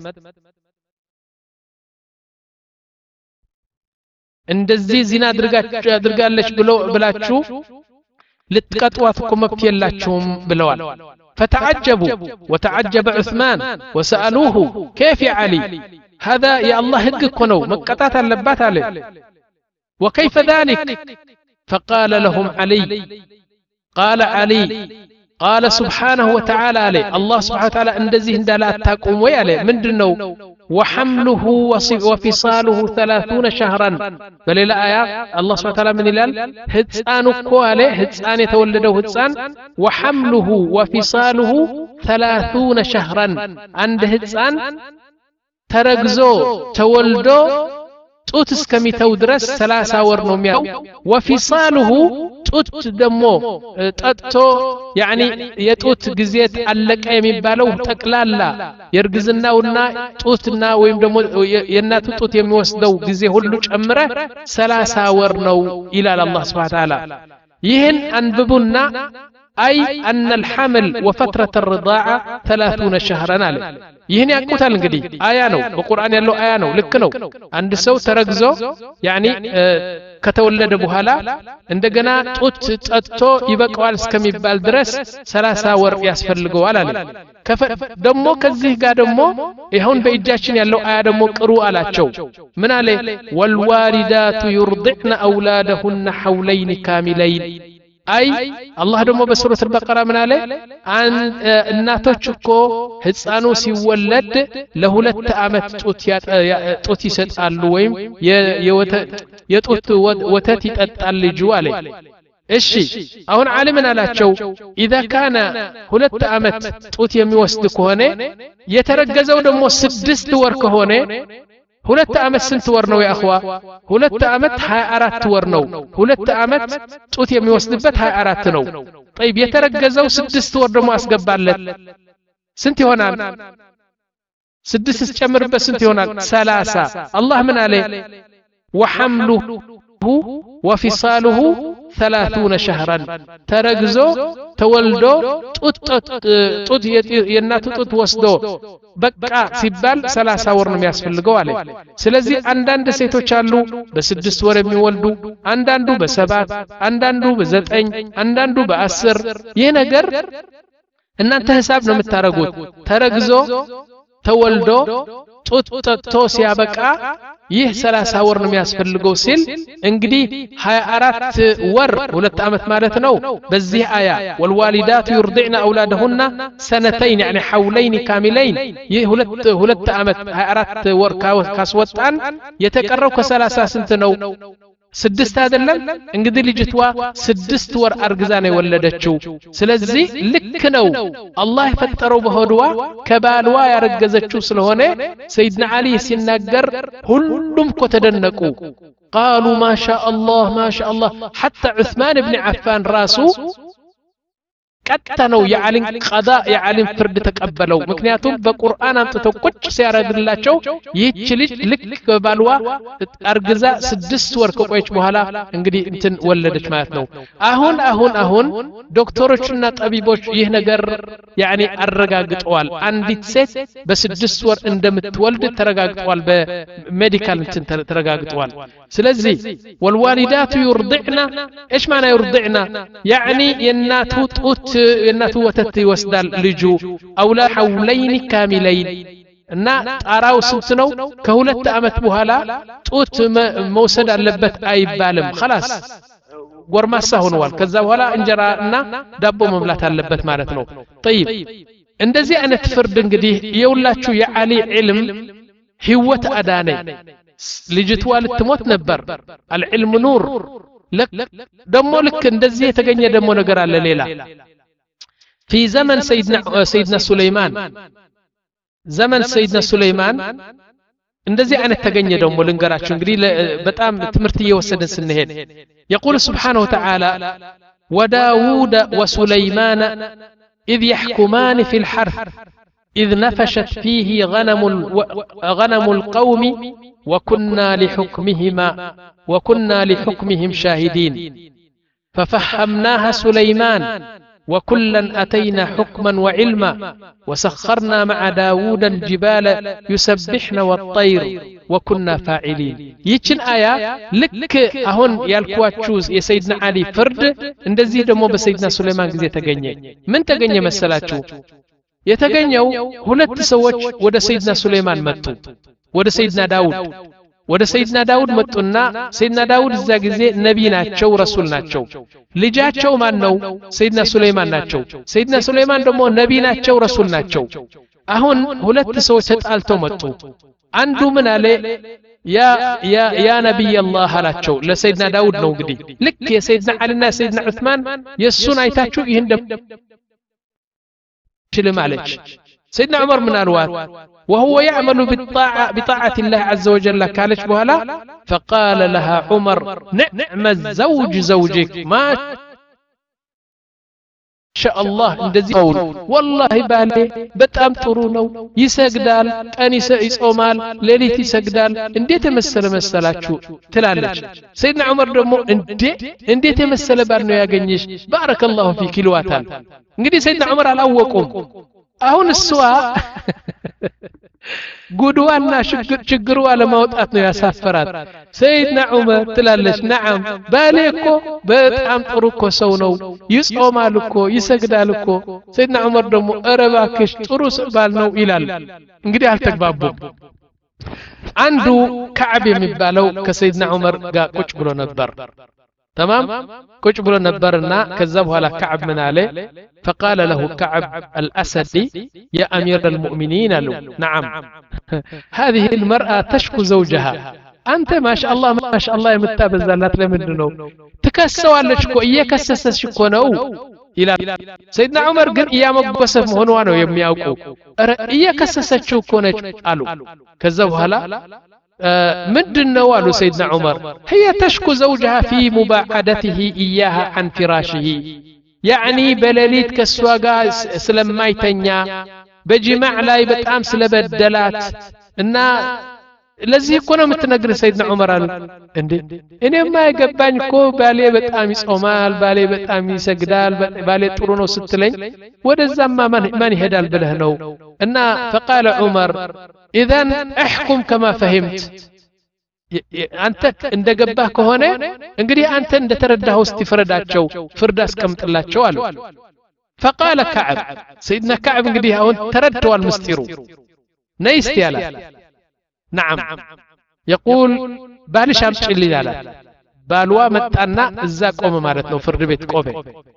S1: عند الزي زنا درجات درجات ليش بلو بلاتشو لتقطواتكم مبتيلاتشوم بلوال فتعجبوا وتعجب عثمان وسألوه كيف يا علي هذا يا الله هدك كنو مقطات اللبات عليه وكيف ذلك فقال لهم علي قال علي قال سبحانه وتعالى عليه الله سبحانه وتعالى اندزي هندلا تقوم ويالي من دنو وحمله وفصاله ثلاثون شهرا بل لا آية الله سبحانه وتعالى من الال هتسان كواله هتسان يتولده هتسان وحمله وفصاله ثلاثون شهرا عند هتسان ترقزو تولدو ጡት እስከሚተው ድረስ ሰላሳ ወር ነው የሚያው ወፊሳሉሁ ጡት ደሞ ጠጥቶ ያኒ የጡት ጊዜት አለቀ የሚባለው ጠቅላላ የርግዝናውና ጡትና ወይም ደሞ የእናቱ ጡት የሚወስደው ጊዜ ሁሉ ጨምረ ሰላሳ ወር ነው ይላል አላህ Subhanahu Wa Ta'ala ይህን አንብቡና أي أن الحمل وفترة الرضاعة ثلاثون شهرا عليه يهني أقوتال انقدي آيانو بقرآن يالو آيانو لكنو عند سو ترقزو يعني آه كتولد بوهالا عندنا توت تأتو يبقوال سكمي بالدرس ثلاثة ور ياسفر لقوالا كف دمو كزيه قادمو يهون بإجاشين يالو آيا دمو قروا على تشو من عليه والوالدات يرضعن أولادهن حولين كاملين أي الله دمو بسورة البقرة من عليه عن الناتوشكو هتسانو سيولد لهولت أمت توتي ستقالو ويم يتوت وتاتي تتقالي جوالي إشي أهون عالمنا لا تشو إذا كان هولت أمت توتي يميوسدك هوني يترقزو دمو سدست ورك هوني ሁለት አመት ስንት ወር ነው ያخوا ሁለት አመት ሃያ አራት ወር ነው ሁለት አመት ጡት የሚወስድበት ሃያ አራት ነው طيب የተረገዘው ስድስት ወር ደግሞ አስገባለት ስንት ይሆናል ስድስት ጨምርበት ስንት ይሆናል ሰላሳ አላህ ምን አለ وحمله وفصاله ثلاثون شهرا ترغزو تولدو ጡት ጡት የእናቱ ጡት ወስዶ በቃ ሲባል ሰላሳ ወር ነው የሚያስፈልገው አለ ስለዚህ አንዳንድ ሴቶች አሉ በስድስት ወር የሚወልዱ አንዳንዱ በሰባት አንዳንዱ በዘጠኝ አንዳንዱ በአስር ይሄ ነገር እናንተ ሂሳብ ነው የምታረጉት ተረግዞ ተወልዶ ጡት ጠጥቶ ሲያበቃ ይህ ሰላሳ ወር ነው የሚያስፈልገው ሲል እንግዲህ ሃያ አራት ወር ሁለት አመት ማለት ነው በዚህ አያ والوالدات يرضعن اولادهن سنتين يعني حولين كاملين ይህ ሁለት ሁለት አመት ሃያ አራት ወር ካስወጣን የተቀረው ከ30 ስንት ነው ስድስት አይደለም እንግዲህ ልጅቷ ስድስት ወር አርግዛ ነው የወለደችው ስለዚህ ልክ ነው አላህ የፈጠረው በሆድዋ ከባልዋ ያረገዘችው ስለሆነ ሰይድና አሊ ሲናገር ሁሉም እኮ ተደነቁ قالوا ما شاء الله ما شاء الله حتى عثمان بن عفان راسه ቀጥታ ነው የዓሊን ቀዳ የዓሊን ፍርድ ተቀበለው ምክንያቱም በቁርአን አምጥተው ቁጭ ሲያረግላቸው ይህች ልጅ ልክ ባልዋ አርግዛ ስድስት ወር ከቆየች በኋላ እንግዲህ እንትን ወለደች ማለት ነው አሁን አሁን አሁን ዶክተሮችና ጠቢቦች ይህ ነገር ያኒ አረጋግጠዋል አንዲት ሴት በስድስት ወር እንደምትወልድ ተረጋግጠዋል በሜዲካል እንትን ተረጋግጠዋል ስለዚህ والوالدات يرضعن ايش معنى يرضعن يعني የናቱ ጡት የናቱ ወተት ይወስዳል ልጁ አውላ ሐውለይን ካሚለይን እና ጣራው ስንት ነው ከሁለት አመት በኋላ ጡት መውሰድ አለበት አይባልም خلاص ጎርማሳ ሆነዋል ከዛ በኋላ እንጀራ እና ዳቦ መብላት አለበት ማለት ነው طيب እንደዚህ አይነት ፍርድ እንግዲህ የውላችሁ የዓሊ ዒልም ህይወት አዳነ ልጅቷ ልትሞት ነበር العلم نور لك ደሞ ልክ እንደዚህ የተገኘ ደሞ ነገር አለ ሌላ في زمن سيدنا سيدنا سليمان زمن سيدنا سليمان እንደዚህ አይነት ተገኘ ደሞ ልንገራችሁ እንግዲህ በጣም ትምርት እየወሰደን ስንሄድ يقول سبحانه وتعالى وداود وسليمان إذ يحكمان في الحرث إذ نفشت فيه غنم غنم القوم وكنا لحكمهما وكنا لحكمهم شاهدين ففهمناها سليمان وكلا أتينا حكما وعلما وسخرنا مع داود الجبال يسبحن والطير وكنا فاعلين يتشن آية لك أهون يالكواتشوز يا سيدنا علي فرد اندزي دمو بسيدنا سليمان كزي تغني من تغني مسلاتشو يتغنيو ሁለት ሰዎች ወደ ሰይድና ሱሌማን መጡ ወደ ሰይድና ዳውድ ወደ ሰይድና ዳውድ መጡና ሰይድና ዳውድ እዛ ጊዜ ነብይ ናቸው ረሱል ናቸው ልጃቸው ማን ነው ሰይድና ሱሌማን ናቸው ሰይድና ሱሌማን ደግሞ ነብይ ናቸው ረሱል ናቸው አሁን ሁለት ሰዎች ተጣልተው መጡ አንዱ ምን አለ ያ ያ ያ ነብይ አላህ አላቸው ለሰይድና ዳውድ ነው እንግዲህ ልክ የሰይድና አሊና ሰይድና ዑስማን የሱን አይታችሁ ይሄን شلم عليك سيدنا عمر من الوات وهو يعمل بالطاعة بطاعة الله عز وجل كالش بهلا فقال لها عمر نعم الزوج زوجك ما شاء الله اندزي قول والله بالي بتام طرونو يسجدال كان يصومال ليلتي يسجدال انديت يمسل مسلاتشو تلالج سيدنا عمر دمو اندي انديت يمسل بال نو ያገኝሽ بارك الله فيك ይሏታል እንግዲህ ሰይድና ዑመር አላወቁም አሁን እሷ ጉድዋና ችግሩ አለማውጣት ነው ያሳፈራት ሰይድና ዑመር ትላለች ነዓም ባሌ እኮ በጣም ጥሩ እኮ ሰው ነው ይጾማል እኮ ይሰግዳል እኮ ሰይድና ዑመር ደግሞ ኧረ እባክሽ ጥሩ ባል ነው ይላል እንግዲህ አልተግባቡም አንዱ ከዓብ የሚባለው ከሰይድና ዑመር ጋር ቁጭ ብሎ ነበር تمام ቁጭ ብሎ ነበርና ከዛ በኋላ ከዓብ ምን አለ فقال له كعب الأسدي يا أمير المؤمنين له نعم هذه المرأة تشكو زوجها أنت ما شاء الله ما شاء الله يمتابزالات لمنه تكسوالك كو إيكسسش كو نو إلى سيدنا عمر قال يا مقصف هنوانو يمياوكو إيكسسش كو نج قالوا كذا وهلا مدن نوال سيدنا عمر هي تشكو زوجها في مباعدته إياها عن فراشه يعني بلاليت كسواقا سلماي تنيا بجماع لا يبتعام سلبدلات إنها لذي يكون متنقر سيدنا عمر اندي إني ما يقبان كو بالي بتعام يسعمال بالي بتعام يسجدال بالي ترونو ستلين ودزا ما ماني هدال بلهنو إنها فقال عمر إذن احكم كما فهمت أنت عند جباه كهونة انقدي أنت عند ترده استفرداتشو فرداس كم تلاتشو قالوا فقال كعب سيدنا كعب انقدي هون تردوا المستيرو نيست يالا نعم يقول بالش أمش اللي لا بالوا متأنا إزاك قوم مارتنا فرد بيت قومي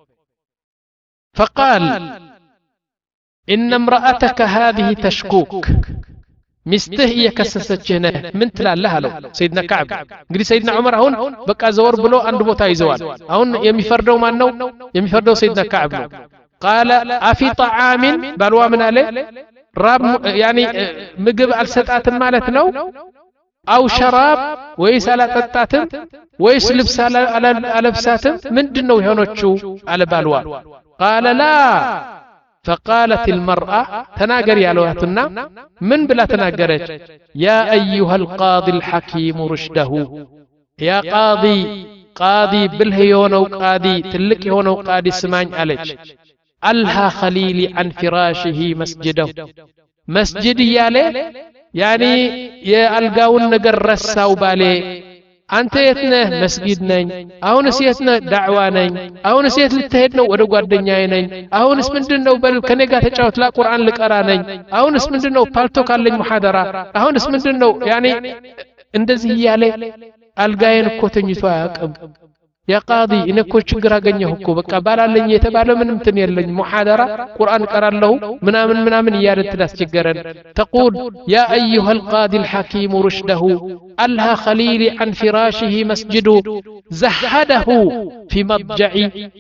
S1: فقال إن امرأتك هذه تشكوك ሚስትህ እየከሰሰችህ ነህ ምን ትላለህ አለው ሰይድና ከዓብ እንግዲህ ሰይድና ዑመር አሁን በቃ ዘወር ብሎ አንድ ቦታ ይዘዋል አሁን የሚፈርደው ማን ነው የሚፈርደው ሰይድና ከዓብ ነው قال افي طعام ባልዋ ምን አለ ራብ ያኒ ምግብ አልሰጣትም ማለት ነው አው ሸራብ ወይስ አላጠጣትም ወይስ ልብስ አለብሳትም ምንድነው የሆነችው አለ ባልዋ قال لا فقالت المرأة تناقر يا لواتنا من بلا تناقرت يا أيها القاضي الحكيم رشده يا قاضي قاضي بالهيونو قاضي تلك هونو قاضي سماين عليك ألها خليلي عن فراشه مسجده مسجد يالي يعني يا ألقاون نقر رساو بالي أنت يتنا مسجد نين أو نسيتنا دعوة نين أو نسيت لتهدنا ورقوا الدنيا نين أو نسمندنا وبل كنيقات تشاوت لا قرآن لك أرى نين أو نسمندنا وبالتو كان لك محاضرة أو نسمندنا يعني اندزي يالي ألقاين كوتن يتواك يا قاضي إنك كل شجرة جنيه كو بقى بالا لين يتبالا من متنير لين محاضرة قرآن قرأ له منامن منامن يارد تلاس جرن تقول يا أيها القاضي الحكيم رشده ألها خليلي عن فراشه مسجد زهده في مضجع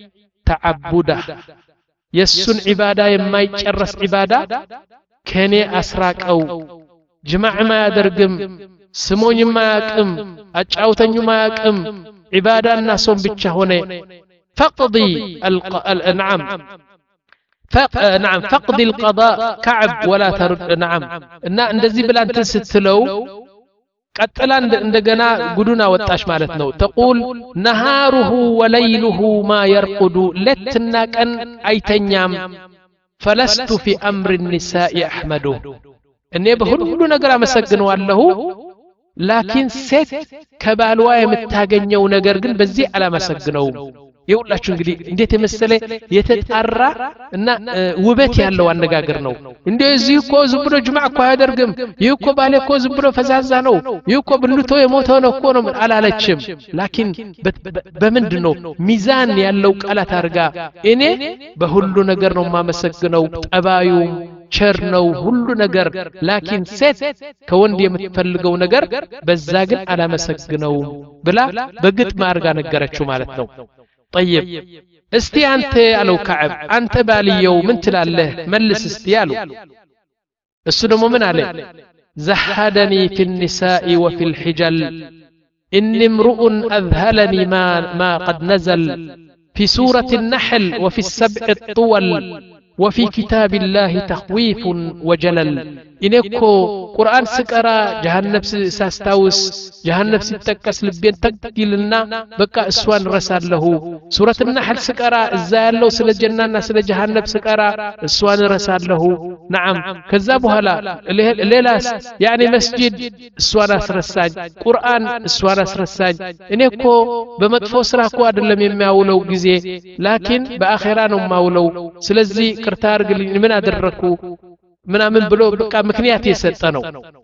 S1: تعبده يسن عبادة يما يتشرس عبادة كني أسراك أو جماع ما يدرقم سموني ما يقم أجعوتني ما يقم عبادة الناس بتشهونه فقضي الق... ال... نعم فق... نعم فقضي القضاء كعب ولا ترد نعم إن እንደዚህ ብላ እንትን ስትለው ቀጥላ እንደገና ጉዱና ወጣሽ ማለት ነው تقول نهاره وليله ما يرقد ለትና ቀን አይተኛም فلست في أمر النساء أحمده እኔ በሁሉ ነገር አመሰግነዋለሁ لكن ست كبالوا يمتاغنيو ነገር ግን በዚህ አላመሰግነው ይውላችሁ እንግዲህ እንዴት የመሰለ የተጣራ እና ውበት ያለው አነጋገር ነው እንደዚህ እኮ ዝም ብሎ ጅማዕ እኮ አያደርግም ይህ እኮ ባለ እኮ ዝም ብሎ ፈዛዛ ነው ይህ እኮ ብልቶ የሞተ ነው እኮ ነው አላለችም ላኪን በምንድነው ሚዛን ያለው ቃላት አርጋ እኔ በሁሉ ነገር ነው ማመሰግነው ጠባዩ ቸር ነው ሁሉ ነገር ላኪን ሴት ከወንድ የምትፈልገው ነገር በዛ ግን አላመሰግነው ብላ በግጥም አርጋ ነገረችው ማለት ነው طيب استي انت አለው ከዓብ አንተ ባልየው ምን ትላለህ መልስ እስቲ ያሉ እሱ ደግሞ ምን አለ زهدني في النساء وفي الحجل إن امرؤ أذهلني ما ما قد نزل في سورة النحل وفي السبع الطول وفي كتاب الله تخويف وجلل إنكو قرآن سكرا جهنم ساستاوس جهنم ستكس لبين تقيلنا بقى اسوان رسال له سورة النحل سكرا الزالو سل الجنة سل جهنم سكرا اسوان رسال له نعم كذابها لا ليلاس يعني مسجد اسوان اسرساج قرآن اسوان اسرساج إنكو بمدفو سراكو أدلم يماولو جزي لكن بآخران ماولو سلزي كرتار قل من أدركو ምናምን ብሎ በቃ ምክንያት የሰጠ ነው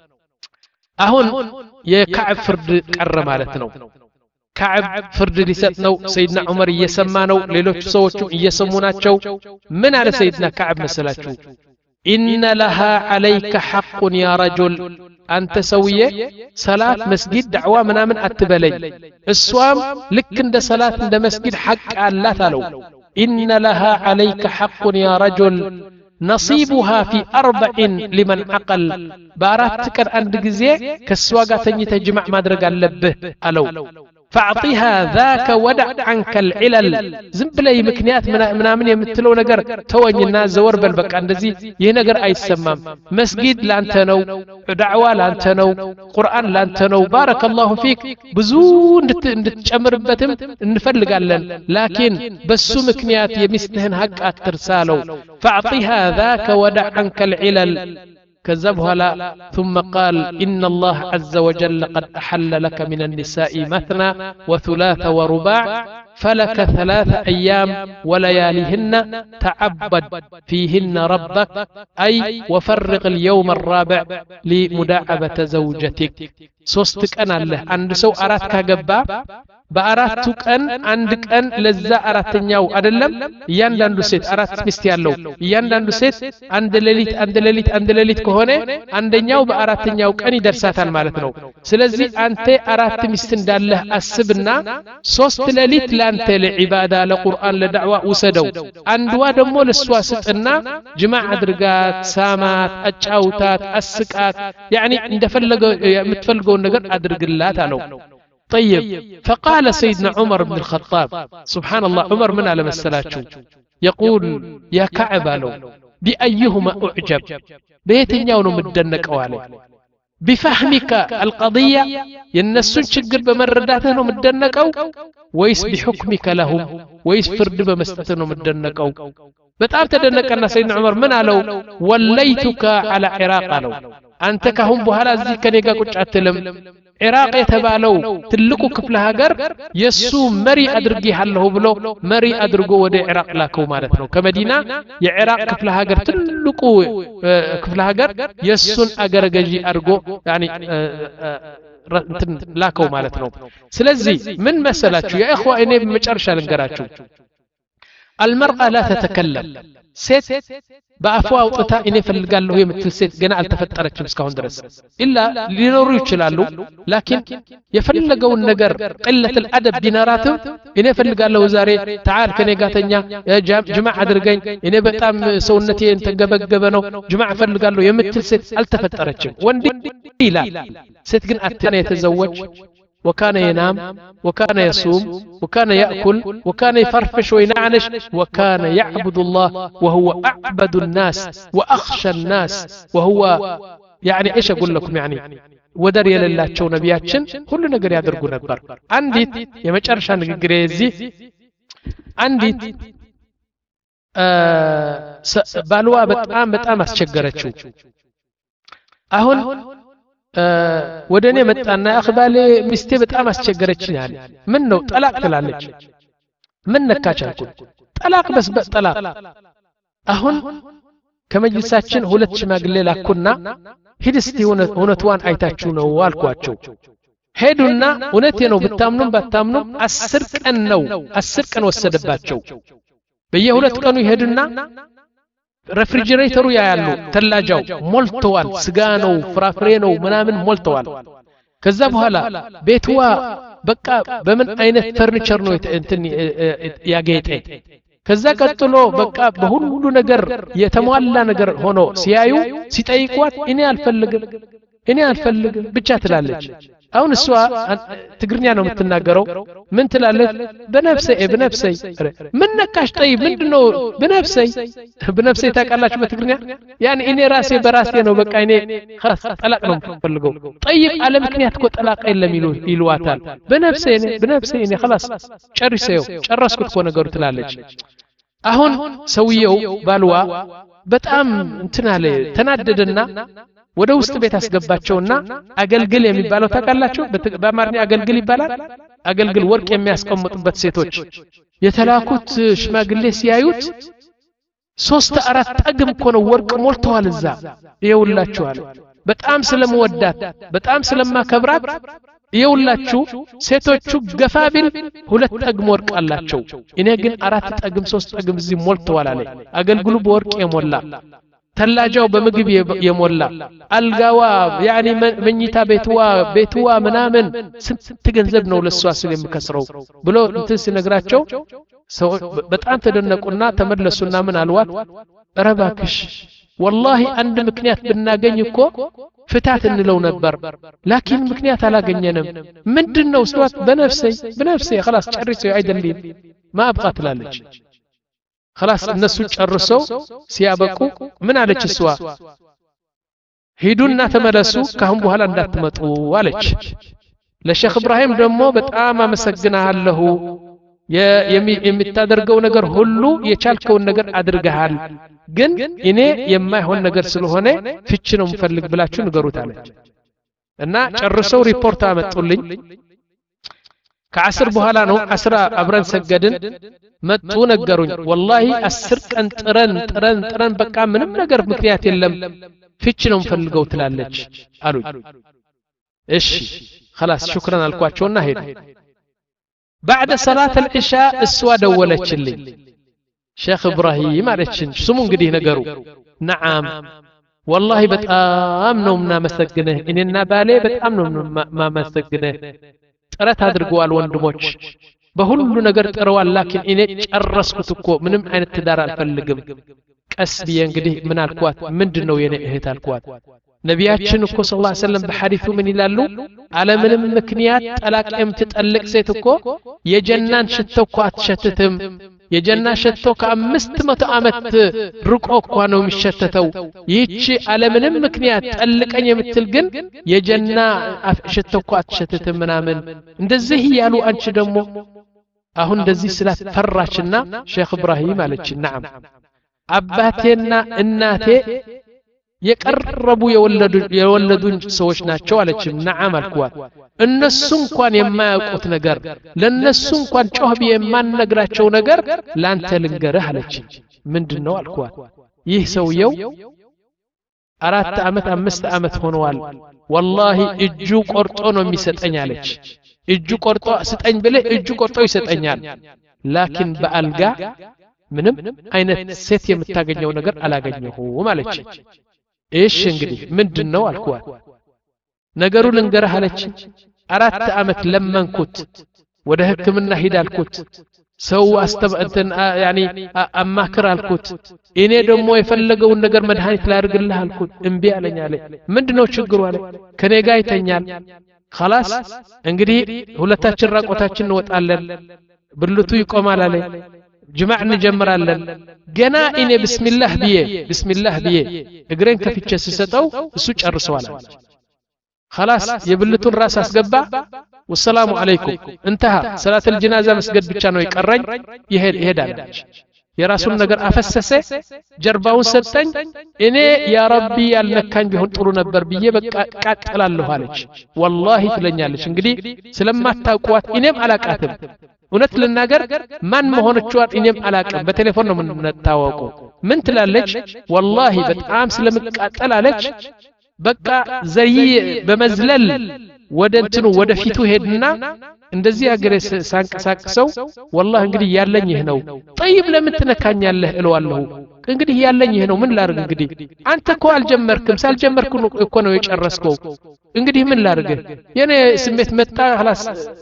S1: አሁን የከዓብ ፍርድ ቀረ ማለት ነው ከዓብ ፍርድ ሊሰጥ ነው ሰይድና ዑመር እየሰማ ነው ሌሎች ሰዎችም እየሰሙ ናቸው ምን አለ ሰይድና ከዓብ መሰላችሁ ኢነ ለሃ ዐለይከ ሐቁን ያ ረጁል አንተ ሰውዬ ሰላት መስጊድ ዳዕዋ ምናምን አትበለኝ እሷም ልክ እንደ ሰላት እንደ መስጊድ ሐቅ አላት አለው ኢነ ለሃ ዐለይከ ሐቁን ያ ረጁል نصيبها في أربع لمن عقل بارات كان عند جزء كسواقة تجمع ما درج اللبه ألو فأعطيها ذاك ودع عنك العلل زنبلي مكنيات من من من يمثلوا نجر توجه الناس زور بالبك عند زي ينجر أي سمام مسجد لانتنو دعوة لانتنو قرآن لانتنو بارك الله فيك بزون نتشمر بتم نفرق علن لكن بسو مكنيات يمسنهن حق أترسالو فأعطيها ذاك ودع عنك العلل كذبها لا ثم قال إن الله عز وجل قد أحل لك من النساء مثنى وثلاث ورباع فلك ثلاث أيام ولياليهن تعبد فيهن ربك أي وفرق اليوم الرابع لمداعبة زوجتك سوستك أنا له عند سو أراتك جبا በአራቱ ቀን አንድ ቀን ለዛ አራተኛው አይደለም እያንዳንዱ ሴት አራት ሚስት ያለው እያንዳንዱ ሴት አንድ ሌሊት አንድ ሌሊት አንድ ሌሊት ከሆነ አንደኛው በአራተኛው ቀን ይደርሳታል ማለት ነው ስለዚህ አንተ አራት ሚስት እንዳለህ አስብና ሶስት ሌሊት ላንተ ለዒባዳ ለቁርአን ለዳዕዋ ወሰደው አንድዋ ደግሞ ለሷ ስጥና ጅማዕ አድርጋት ሳማት አጫውታት አስቃት يعني እንደፈለገው የምትፈልገው ነገር አድርግላት አለው طيب فقال سيدنا عمر بن الخطاب سبحان الله عمر من على مسلاتشو يقول يا كعب لو بأيهما أعجب بيتنياو ነው ምደነቀው አለ بفهمك القضية ينسون شجر بمرداته ነው ምደነቀው ወይስ بحكمك لهم ወይስ ፍርድ በመስጠት ነው ምደነቀው በጣም ተደነቀና ሰይድና ዑመር ምን አለው ወለይቱካ على عراق አለው አንተ ካሁን በኋላ እዚህ ከኔ ጋር ቁጭ አትልም ኢራቅ የተባለው ትልቁ ክፍለ ሀገር የሱ መሪ አድርጌሃለሁ ብሎ መሪ አድርጎ ወደ ኢራቅ ላከው ማለት ነው ከመዲና የኢራቅ ክፍለ ሀገር ትልቁ ክፍለ ሀገር የሱን አገረ ገዢ አድርጎ ያኒ እንትን ላከው ማለት ነው ስለዚህ ምን መሰላችሁ ያ اخوه እኔ በመጨረሻ ልንገራችሁ المرأة لا تتكلم ሴት በአፏ አውጥታ እኔ ፈልጋለሁ የምትል ሴት ገና አልተፈጠረችም እስካሁን ድረስ ኢላ ሊኖሩ ይችላሉ ላኪን የፈለገውን ነገር قلة الادب ቢናራት እኔ ፈልጋለሁ ዛሬ تعال ከኔ ጋር ተኛ ጅማዕ አድርገኝ እኔ በጣም ሰውነቴ እንተገበገበ ነው ጅማዕ ፈልጋለሁ የምትል ሴት አልተፈጠረችም ወንድ ይላል ሴት ግን አትነ የተዘወጅ وكان ينام وكان يصوم وكان يأكل وكان يفرفش وينعنش وكان يعبد الله وهو أعبد الناس وأخشى الناس وهو يعني إيش أقول لكم يعني ودر يلله شو نبياتشن كل نقر يدرقوا نبر عندي يمجرشان قريزي عندي آه بالوا بتقام بتقام أسشجرتشو أهون ወደ እኔ መጣና አخبالي ሚስቴ በጣም አስቸገረችኝ አለ ምን ነው ጠላቅ ትላለች ምን ነካቻልኩ ጠላቅ በስ ጠላቅ አሁን ከመጅልሳችን ሁለት ሽማግሌ ላኩና ሂድስቲ እውነቷን አይታችሁ ነው አልኳቸው ሄዱና እውነቴ ነው ብታምኑም ባታምኑም አስር ቀን ነው አስር ቀን ወሰደባቸው በየሁለት ቀኑ ይሄዱና ሬፍሪጀሬተሩ ያያሉ ተላጃው ሞልተዋል ስጋ ነው ፍራፍሬ ነው ምናምን ሞልተዋል ከዛ በኋላ ቤትዋ በቃ በምን አይነት ፈርኒቸር ነው እንትን ያጌጠ ከዛ ቀጥሎ በቃ በሁሉ ነገር የተሟላ ነገር ሆኖ ሲያዩ ሲጠይቋት እኔ አልፈልግም እኔ አልፈልግም ብቻ ትላለች አሁን እሷ ትግርኛ ነው የምትናገረው ምን ትላለች በነፍሴ በነፍሴ ምን ነካሽ طيب ምንድነው በነፍሴ በነፍሴ ታውቃላችሁ በትግርኛ يعني እኔ ራሴ በራሴ ነው በቃ እኔ خلاص ጠላቅ ነው የምፈልገው طيب على ምክንያት እኮ ጠላቅ የለም ይሉ ይልዋታል በነፍሴ እኔ በነፍሴ እኔ خلاص ጨርሰው ጨረስኩት እኮ ነገሩ ትላለች አሁን ሰውየው ባልዋ በጣም እንትን አለ ተናደደና ወደ ውስጥ ቤት አስገባቸውና አገልግል የሚባለው ታውቃላችሁ በአማርኛ አገልግል ይባላል አገልግል ወርቅ የሚያስቀምጡበት ሴቶች የተላኩት ሽማግሌ ሲያዩት ሶስት አራት ጠግም እኮ ነው ወርቅ ሞልተዋል እዛ ይውላችኋል በጣም ስለምወዳት በጣም ስለማከብራት ይውላችሁ ሴቶቹ ገፋቢል ሁለት ጠግም ወርቅ አላቸው እኔ ግን አራት ጠግም ሶስት ጠግም እዚህ ሞልተዋል አለ አገልግሉ በወርቅ የሞላ ተላጃው በምግብ የሞላ አልጋዋ يعني መኝታ ቤትዋ ቤትዋ ምናምን ስንት ገንዘብ ነው ለሷ ስለ የሚከስረው ብሎ እንትን ሲነግራቸው ሰው በጣም ተደነቁና ተመለሱና ምን አልዋት ረባክሽ والله አንድ ምክንያት ብናገኝ እኮ ፍታት እንለው ነበር ላኪን ምክንያት አላገኘንም ምንድነው ስዋት በነፍሴ በነፍሴ خلاص ጨርሰው አይደለም ما ابغى ትላለች خلاص እነሱ ጨርሰው ሲያበቁ ምን አለች እሷ ሄዱና ተመለሱ ካሁን በኋላ እንዳትመጡ አለች ለሼክ ኢብራሂም ደግሞ በጣም አመሰግናለሁ የሚታደርገው ነገር ሁሉ የቻልከውን ነገር አድርገሃል ግን እኔ የማይሆን ነገር ስለሆነ ፍቺ ነው ምፈልግ ብላችሁ ንገሩት አለች እና ጨርሰው ሪፖርት አመጡልኝ ከአስር በኋላ ነው አስራ አብረን ሰገድን መጡ ነገሩኝ والله አስር ቀን ጥረን ጥረን ጥረን በቃ ምንም ነገር ምክንያት የለም ፍቺ ነው ምፈልገው ትላለች አሉኝ እሺ خلاص شكرا አልኳቸውና ሄዱ بعد صلاه العشاء اسوا ደወለችልኝ ሼክ ኢብራሂም አለችኝ ስሙ እንግዲህ ነገሩ نعم والله በጣም ነው ምናመሰግነህ እኔና ባሌ በጣም ነው ማመሰግነህ ጥረት አድርገዋል ወንድሞች በሁሉ ነገር ጥረዋል ላኪን እኔ ጨረስኩት እኮ ምንም አይነት ትዳር አልፈልግም ቀስ ብዬ እንግዲህ ምን አልኳት ምንድነው የኔ እህት አልኳት ነቢያችን እኮ ሰለላሁ ዐለይሂ ወሰለም በሐዲሱ ምን ይላሉ? አለምንም ምክንያት ጠላቅ የምትጠልቅ ሴት እኮ የጀናን ሽቶ እኮ አትሸትትም። የጀና ሽቶ ከአምስት መቶ ዓመት ርቆ እኮ ነው የሚሸተተው። ይህች አለምንም ምክንያት ጠልቀኝ የምትል ግን የጀና ሽቶ እኮ አትሸትትም ምናምን እንደዚህ ያሉ አንቺ ደግሞ አሁን እንደዚህ ስላፈራችና ሼክ ኢብራሂም አለች ነዓም አባቴና እናቴ የቀረቡ የወለዱ የወለዱን ሰዎች ናቸው አለች ነዓም አልኳት እነሱ እንኳን የማያውቁት ነገር ለነሱ እንኳን ጮህብ የማንነግራቸው ነገር ላንተ ልንገርህ አለች ምንድነው አልኳት ይህ ሰውየው አራት አመት አምስት አመት ሆነዋል والله እጁ ቆርጦ ነው የሚሰጠኝ አለች እጁ ቆርጦ ስጠኝ ብለ እጁ ቆርጦ ይሰጠኛል ላኪን በአልጋ ምንም አይነት ሴት የምታገኘው ነገር አላገኘሁም አለች እሺ እንግዲህ ምንድነው አልኳት ነገሩ ልንገርህ አለች አራት አመት ለመንኩት ወደ ህክምና ሂድ አልኩት ሰው አስተባእተን ያኒ አማክር አልኩት እኔ ደግሞ የፈለገውን ነገር መድኃኒት ላድርግልህ አልኩት እምቢ አለኝ አለ ምንድነው ችግሩ አለ ከኔ ጋር ይተኛል خلاص እንግዲህ ሁለታችን ራቆታችን እንወጣለን ብልቱ ይቆማል አለ ጅማዕ እንጀምራለን ገና እኔ ቢስሚላህ ብዬ ቢስሚላህ ብዬ እግሬን ከፍቼ ሲሰጠው እሱ ጨርሰዋል خلاص የብልቱን ራስ አስገባ والسلام عليكم انتهى صلاه الجنازه መስገድ ብቻ ነው ይቀረኝ ይሄድ ይሄዳል የራሱን ነገር አፈሰሰ ጀርባውን ሰጠኝ እኔ ያ ረቢ ያልነካኝ ቢሆን ጥሩ ነበር ብዬ በቃ ቃጥላለሁ አለች والله ትለኛለች እንግዲህ ስለማታውቋት እኔም አላቃትም እውነት ልናገር ማን መሆነችዋት እኔም አላቀም በቴሌፎን ነው የምንታወቀው ምን ትላለች والله በጣም ስለምቃጠል አለች በቃ ዘይ በመዝለል ወደ እንትኑ ወደ ፊቱ ሄድና እንደዚህ አገረ ሳንቀሳቅሰው والله እንግዲህ ያለኝ ይሄ ነው طيب ለምን ትነካኛለህ እለዋለሁ እንግዲህ ያለኝ ይሄ ነው ምን ላርግ እንግዲህ አንተ እኮ አልጀመርክም ሳልጀመርኩ እኮ ነው የጨረስከው እንግዲህ ምን ላርግ የኔ ስሜት መጣ خلاص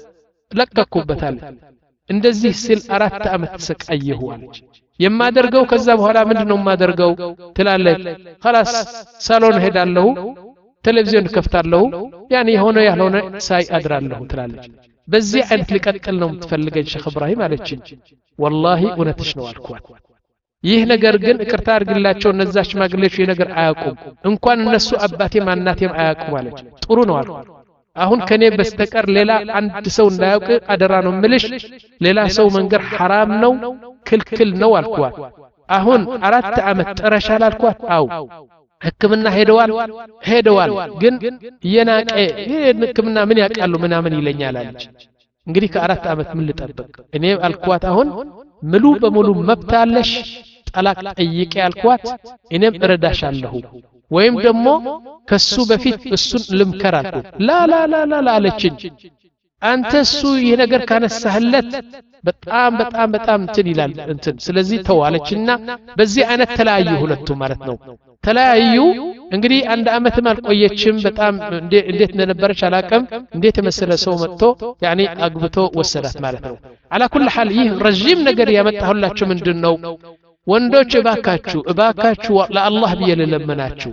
S1: ለቀኩበታል እንደዚህ ሲል አራት አመት ተሰቃየሁ አለች የማደርገው ከዛ በኋላ ምንድነው የማደርገው ትላለች خلاص ሳሎን ሄዳለሁ ቴሌቪዥን ከፍታለሁ ያኒ ሆነ ያልሆነ ሳይ አድራለሁ ትላለች በዚህ አይነት ሊቀጥል ነው የምትፈልገኝ ሼክ ኢብራሂም አለችኝ والله እውነትሽ ነው አልኳት ይህ ነገር ግን እቅርታ አድርግላቸው እነዛ ሽማግሌዎች ይህ ነገር አያውቁም እንኳን እነሱ አባቴም እናቴም አያውቁም አለች ጥሩ ነው አልኳት አሁን ከኔ በስተቀር ሌላ አንድ ሰው እንዳያውቅ አደራ ነው ምልሽ ሌላ ሰው መንገር حرام ነው ክልክል ነው አልኳት አሁን አራት አመት ጠረሻል አልኳት አው ህክምና ሄደዋል ሄደዋል ግን የናቀ ህክምና ምን ያቃሉ ምናምን ይለኛል አለች እንግዲህ ከአራት አመት ምን ልጠብቅ እኔ አልኳት አሁን ሙሉ በሙሉ መብታለሽ ጠላቅ ጠይቄ አልኳት እኔም እረዳሻለሁ ወይም ደግሞ ከሱ በፊት እሱን ልምከር አልኩት ላ ላ ላ ላ አለችኝ አንተ እሱ ይሄ ነገር ካነሳህለት በጣም በጣም በጣም እንትን ይላል እንትን ስለዚህ ተዋለችና በዚህ አይነት ተለያዩ ሁለቱ ማለት ነው ተለያዩ እንግዲህ አንድ አመትም አልቆየችም በጣም እንዴት እንደነበረች አላቀም እንዴት መሰለ ሰው መጥቶ ያኒ አግብቶ ወሰዳት ማለት ነው على كل حال ይህ ረጅም ነገር ያመጣሁላችሁ ምንድነው ወንዶች እባካችሁ እባካችሁ ለአላህ በየለመናችሁ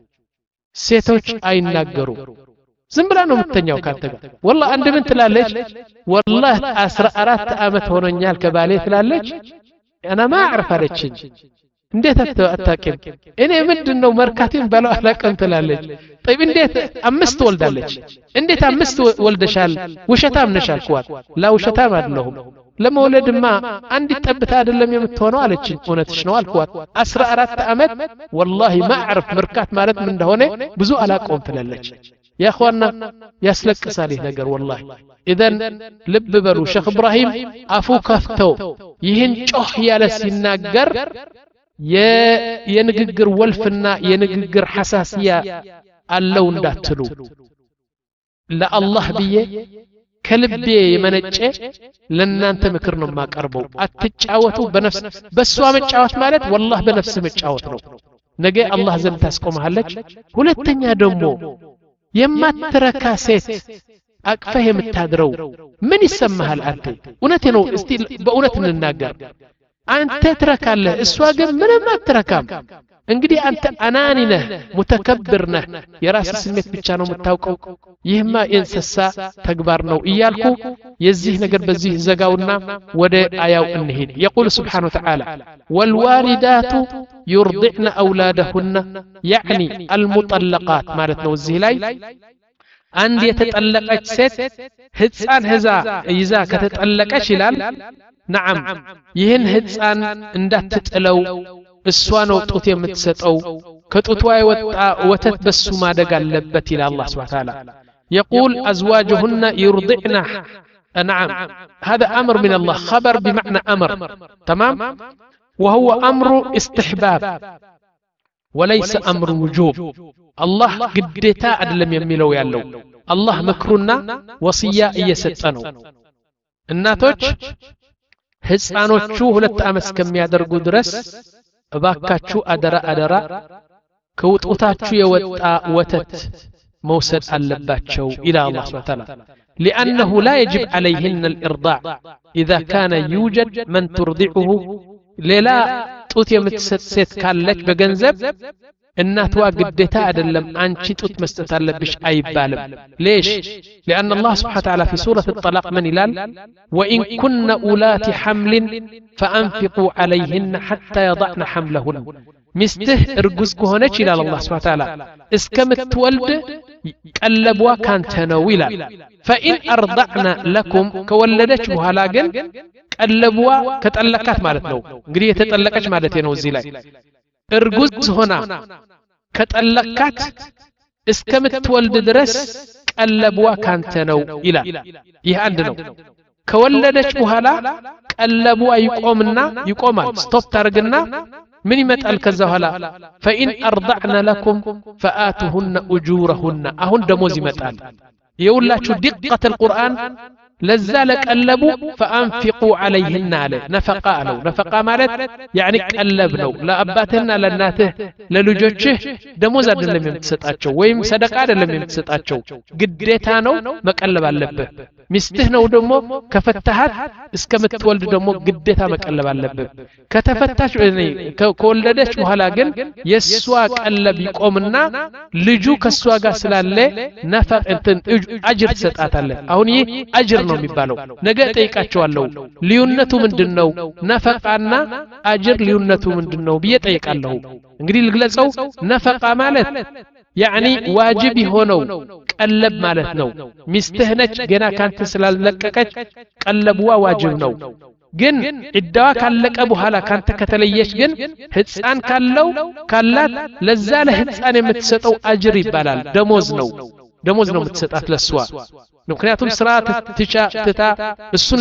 S1: ሴቶች አይናገሩ ዝም ብላ ነው የምትተኛው ካንተ ጋር والله አንድ ምን ትላለች والله አስራ አራት አመት ሆኖኛል ከባሌ ትላለች انا ما اعرف አለችኝ እንዴት አታውቂም እኔ ምንድነው መርካቲን ባለው አላቀም ትላለች طيب እንዴት አምስት ወልዳለች እንዴት አምስት ወልደሻል ውሸታም ነሽ አልኳት ላ ውሸታም አይደለሁም ለመውለድማ አንድ ጠብታ አይደለም የምትሆነው አለችኝ እውነትሽ ነው አልኳት አስራ አራት አመት والله ما اعرف መርካት ማለት ምን እንደሆነ ብዙ አላቀም ትላለች يا اخوانا ያስለቅሳል ይህ ነገር والله اذا ልብ በሉ ሼክ ኢብራሂም አፉ ከፍተው ይህን ጮህ ያለ ሲናገር የንግግር ወልፍና የንግግር ሐሳሲያ አለው እንዳትሉ ለአላህ ብዬ ከልቤ የመነጨ ለናንተ ምክር ነው ማቀርበው አትጫወቱ በነፍስ በሷ መጫወት ማለት والله በነፍስ መጫወት ነው ነገ አላህ ዘንድ ታስቆማለች ሁለተኛ ደግሞ የማትረካ ሴት አቅፈህ የምታድረው ምን ይሰማሃል አንተ እውነቴ ነው እስቲ በእውነት እንናገር አንተ ትረካለህ እሷ ግን ምንም አትረካም እንግዲህ አንተ አናኒ ነህ ሙተከብር ነህ የራስ ስሜት ብቻ ነው የምታውቀው ይህማ የእንስሳ ተግባር ነው እያልኩ የዚህ ነገር በዚህ ዘጋውና ወደ አያው እንሂድ يقول سبحانه وتعالى والوالدات يرضعن أولادهن يعني المطلقات ማለት ነው እዚህ ላይ አንድ የተጠለቀች ሴት ህፃን ህዛ ይዛ ከተጠለቀች ይላል نعم ይህን ህፃን እንዳትጥለው እሷ ነው ጡት የምትሰጠው ከጡቷ የወጣ ወተት በሱ ማደግ አለበት ይላል አላህ Subhanahu Wa Ta'ala يقول أزواجهن يرضعن نعم هذا أمر من الله خبر بمعنى أمر تمام وهو أمر استحباب وليس أمر وجوب الله قدتا أدلم يميلو يالو الله مكرنا وصية يسطنو الناتوج ህፃኖቹ ሁለት አመት ከሚያደርጉ ድረስ እባካችሁ አደራ አደራ ከውጡታችሁ የወጣ ወተት መውሰድ አለባቸው ኢላ አላህ Subhanahu Wa Ta'ala لأنه لا يجب عليهن الإرضاع إذا كان يوجد من ترضعه ሌላ ጡት የምትሰጥ ሴት ካለች በገንዘብ እናቷ ግዴታ አይደለም አንቺ ጡት መስጠት አለብሽ አይባልም ليش لأن الله سبحانه وتعالى في سورة الطلاق من ይላል وإن كن أولات حمل فأنفقوا عليهن حتى يضعن حملهن ሚስትህ እርጉዝ ከሆነች ይላል አላህ Subhanahu Wa Ta'ala እስከምትወልድ ቀለቧ ካንተ ነው ይላል فإن أرضعن لكم ከወለደች በኋላ ግን ቀለቧ ከጠለቃት ማለት ነው እንግዲህ የተጠለቀች ማለት ነው እዚህ ላይ እርጉዝ ሆና ከጠለቃት እስከምትወልድ ድረስ ቀለቧ ካንተ ነው ይላል ይህ አንድ ነው ከወለደች በኋላ ቀለቧ ይቆምና ይቆማል ስቶፕ ታርግና من يمتقل كذا فإن أرضعن لكم فآتوهن أجورهن أهن دموز يمتقل يقول لا دقة القرآن لذلك قلبوا فأنفقوا عليهن عليه نفقا له نفقا مالت يعني قلبنو لا أباتنا لناته للجوجه دموز አይደለም የምትሰጣቸው ወይም ሰደቃ አይደለም የምትሰጣቸው ግዴታ ነው መቀለብ አለበት ሚስትህ ነው ደግሞ ከፈታሃት እስከምትወልድ ደግሞ ግዴታ መቀለብ አለበት ከተፈታች ከወለደች በኋላ ግን የሷ ቀለብ ይቆምና ልጁ ከሷ ጋር ስላለ ነፈቅ እንትን አጅር ትሰጣታለህ አሁን ይህ አጅር ነው የሚባለው ነገ ጠይቃቸዋለሁ ልዩነቱ ምንድነው ነፈቃና አጅር ልዩነቱ ምንድነው ብዬ ጠይቃለሁ እንግዲህ ልግለጸው ነፈቃ ማለት يعني واجب يهونو قلب ማለት ነው ሚስትህ ነች ገና ካንተ ስላልለቀቀች ቀለብዋ ዋጅብ ነው ግን እዳዋ ካለቀ በኋላ ካንተ ከተለየች ግን ህፃን ካለው ካላት ለዛ ለህፃን የምትሰጠው አጅር ይባላል ደሞዝ ነው ደሞዝ ነው የምትሰጣት ለሷ ምክንያቱም ስራ ትቻ ትታ እሱን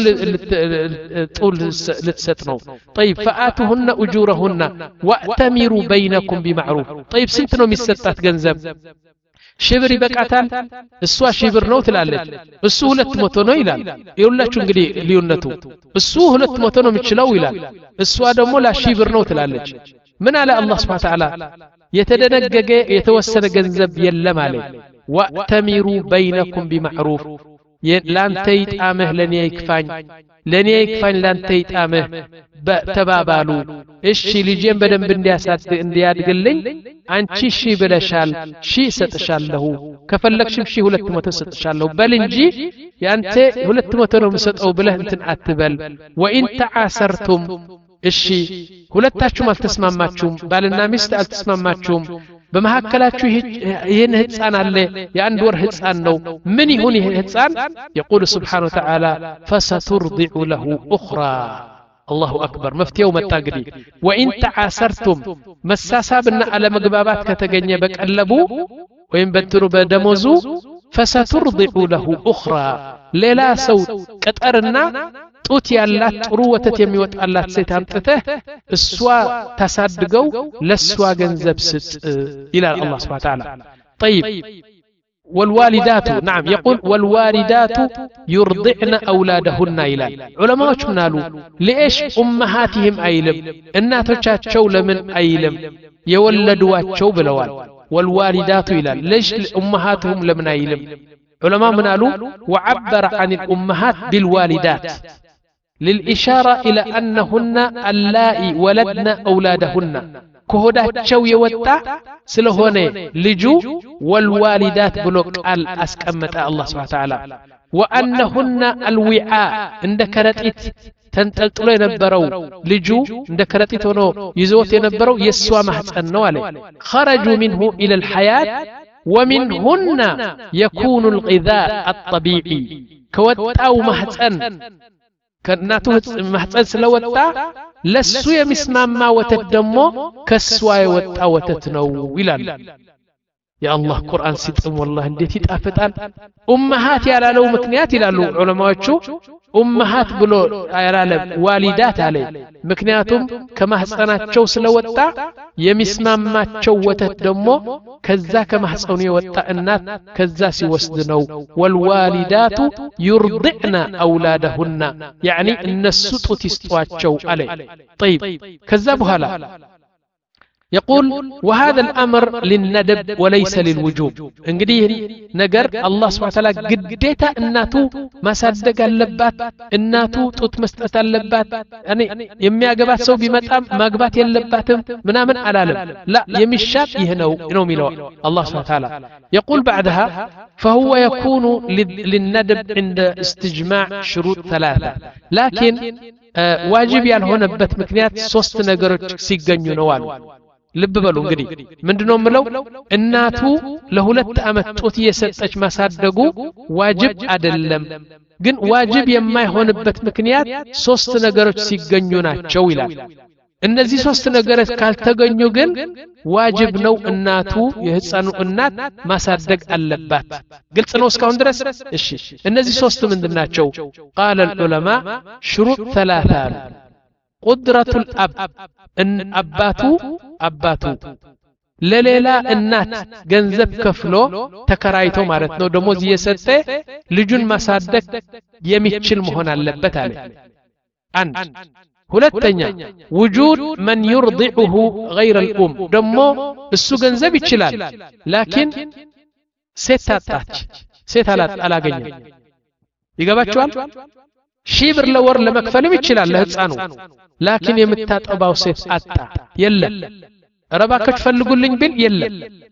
S1: ጡል ልትሰጥ ነው طيب فآتوهن أجورهن وأتمروا بينكم بمعروف طيب ስንት ነው የሚሰጣት ገንዘብ ሽብር ይበቃታል እሷ ሽብር ነው ትላለች እሱ ሁለት መቶ ነው ይላል ይኸውላችሁ እንግዲህ ልዩነቱ እሱ ሁለት መቶ ነው የሚችለው ይላል እሷ ደግሞ ለሽብር ነው ትላለች ምን አለ አላህ Subhanahu Wa Ta'ala የተደነገገ የተወሰነ ገንዘብ የለም አለ وأتمروا بينكم بمعروف لانت يتامه لني يكفاني لني يكفاني لانت يتامه تبابالو እሺ ልጄን በደንብ እንዲያሳድ እንዲያድግልኝ አንቺ እሺ ብለሻል ሺ ሰጥሻለሁ ከፈለክሽም ሺ ሁለት መቶ ሰጥሻለሁ በል እንጂ ያንተ ሁለት መቶ ነው የምሰጠው ብለህ እንትን አትበል ወኢን ተዓሰርቱም እሺ ሁለታችሁም አልተስማማችሁም ባልና ሚስት አልተስማማችሁም በመሐከላችሁ ይሄን ህፃን አለ የአንድ ወር ህፃን ነው ምን ይሁን ይሄ ህፃን يقول سبحانه وتعالى فسترضع له أخرى الله أكبر مفتيو متاقدي وإن تعاسرتم مساسابنا على مقبابات كتغني بقلبو وإن بنتنو بدموزو فسترضع له أخرى ሌላ ሰው ቀጠርና ጡት ያላት ጥሩ ወተት የሚወጣላት ሴት አምጥተህ እሷ ታሳድገው ለሷ ገንዘብ ስጥ ይላል አላህ Subhanahu Wa Ta'ala طيب والوالدات نعم يقول والوالدات يرضعن أولادهن إلى علماء منالو ليش أمهاتهم أيلم እናቶቻቸው ለምን አይልም የወለዷቸው ብለዋል والوالدات إلى ليش أمهاتهم لمن أيلم علماء منالو وعبر عن الأمهات بالوالدات للإشارة إلى أنهن اللائي ولدن أولادهن ከሆዳቸው የወጣ ስለሆነ ልጁ ወልዋሊዳት ብሎ ቃል አስቀመጠ አላህ Subhanahu Wa Ta'ala وأنهن الوعاء عند كرتيت ተንጠልጥሎ የነበረው ልጁ እንደ ከረጢት ሆኖ ይዞት የነበረው የሷ ማህፀን ነው አለ خرجوا منه إلى الحياة ومنهن يكون الغذاء الطبيعي كوتاو محፀን ከናቱ محፀን ስለወጣ ለሱ የሚስማማ ወተት ደግሞ ከሷ የወጣ ወተት ነው ይላል يا الله قرآن سيطم والله እንዴት ይጣፍጣል ኡማሃት ያላለው ምክንያት ይላሉ ዑለማዎቹ ኡማሃት ብሎ ያላለ ዋሊዳት አለ ምክንያቱም ከማህፀናቸው ስለወጣ የሚስማማቸው ወተት ደግሞ ከዛ ከማህፀኑ የወጣ እናት ከዛ ሲወስድ ነው ወልዋሊዳቱ يرضعن اولادهن يعني እነሱ ጡት ይስጧቸው አለ طيب ከዛ በኋላ يقول وهذا الأمر للندب وليس للوجوب እንግዲህ ነገር አላህ Subhanahu Wa Ta'ala ግዴታ እናቱ ማሳደግ አለባት እናቱ ጡት መስጠት አለባት እኔ የሚያገባት ሰው ቢመጣም ማግባት የለባትም ምናምን አላለም لا የሚሻል ይሄ ነው ነው የሚለው አላህ Subhanahu Wa Ta'ala يقول بعدها فهو يكون للندب عند استجماع شروط ثلاثة لكن واجب ያልሆነበት ምክንያት ሶስት ነገሮች ሲገኙ ነው አሉ ልብ በሉ እንግዲህ ምንድነው ምለው እናቱ ለሁለት አመት ጡት እየሰጠች ማሳደጉ ዋጅብ አይደለም ግን ዋጅብ የማይሆንበት ምክንያት ሶስት ነገሮች ሲገኙ ናቸው ይላል እነዚህ ሶስት ነገሮች ካልተገኙ ግን ዋጅብ ነው እናቱ የህፃኑ እናት ማሳደግ አለባት ግልጽ ነው እስካሁን ድረስ እሺ እነዚህ ሶስት ምንድናቸው قال العلماء شروط ثلاثه قدرة الأب إن أباتو أباتو لليلا النات جنزب كفلو تكرايتو مارتنو دموز يسته لجون مسادك يميتشل مهون اللبت عليه أن هلتنيا وجود من يرضعه غير الأم دمو السو جنزب يتشلال لكن ستاتات ستالات على جنيه يقباتشوال شيبر لور لمكفلم يتشلال لهتصانو لكن يمتطباو ሴት አጣ የለም ረባከች ፈልጉልኝ ቢል የለም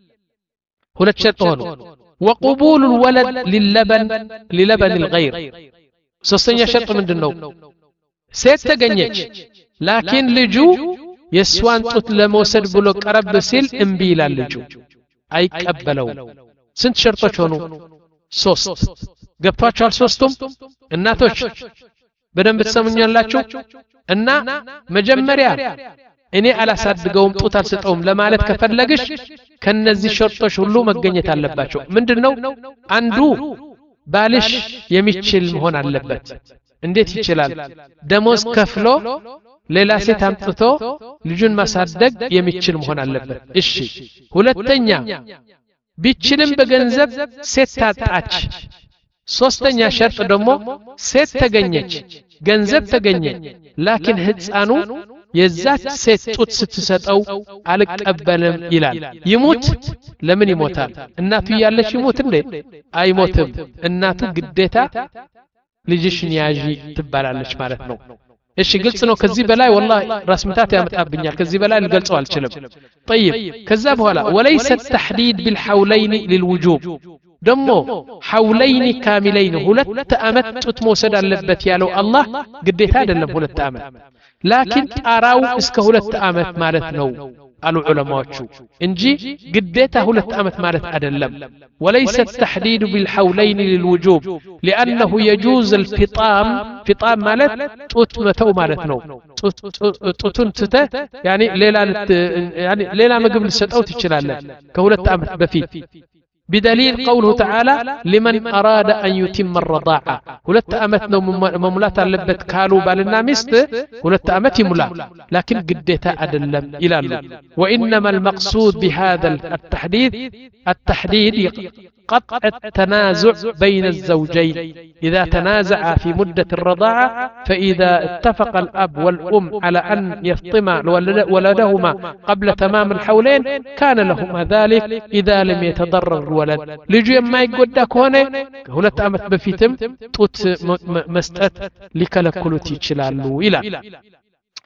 S1: ሁለት ሸርጥ ሆኖ وقبول الولد للبن للبن الغير ሶስተኛ ሸርጥ ምንድነው ሴት ተገኘች ላኪን ልጁ የሷን ጡት ለመውሰድ ብሎ ቀረብ ሲል እምቢ ይላል ልጁ አይቀበለው ስንት ሸርጦች ሆኑ ሶስት ገብቷቸዋል ሶስቱም እናቶች በደንብ ተሰሙኛላችሁ እና መጀመሪያ እኔ አላሳድገውም ጡት አልሰጠውም ለማለት ከፈለግሽ ከነዚህ ሸርጦች ሁሉ መገኘት አለባቸው ምንድነው አንዱ ባልሽ የሚችል መሆን አለበት እንዴት ይችላል ደሞዝ ከፍሎ ሌላ ሴት አምጥቶ ልጁን ማሳደግ የሚችል መሆን አለበት እሺ ሁለተኛ ቢችልም በገንዘብ ሴት ታጣች ሶስተኛ ሸርጥ ደግሞ ሴት ተገኘች ገንዘብ ተገኘ ላኪን ህፃኑ የዛች ሴት ጡት ስትሰጠው አልቀበልም ይላል ይሞት ለምን ይሞታል እናቱ ያለች ይሞት እንዴ አይሞትም እናቱ ግዴታ ልጅሽን ያዢ ትባላለች ማለት ነው እሺ ግልጽ ነው ከዚህ በላይ والله ራስ ምታት ያመጣብኛል ከዚህ በላይ ልገልጸው አልችልም طيب ከዛ በኋላ وليس التحديد بالحولين للوجوب ደሞ حولين كاملين ሁለት አመት ጡት መውሰድ አለበት ያለው አላህ ግዴታ አይደለም ሁለት አመት ላኪን ጣራው እስከ ሁለት አመት ማለት ነው አሉ ዑለማዎቹ እንጂ ግዴታ ሁለት አመት ማለት አይደለም وليس التحديد بالحولين للوجوب لانه يجوز الفطام فطام ማለት ጡት መተው ማለት ነው ጡቱን ትተ يعني ሌላ يعني ሌላ ምግብ ልሰጠው ትችላለህ ከሁለት አመት በፊት بدليل قوله تعالى لمن أراد أن يتم الرضاعة ሁለት አመት ነው መሙላት አለበት ካሉ ባልና ሚስት ሁለት አመት ይሙላ لكن ግዴታ አይደለም ይላሉ وإنما المقصود بهذا التحديد التحديد قطع التنازع بين الزوجين إذا تنازعا في مدة الرضاعة فإذا اتفق الأب والأم على أن يفطما ولدهما قبل تمام الحولين كان لهما ذلك إذا لم يتضرر الولد لجو ما يقودك هنا هلت أمت بفيتم توت مستأت لكالكولوتي تشلالو إلى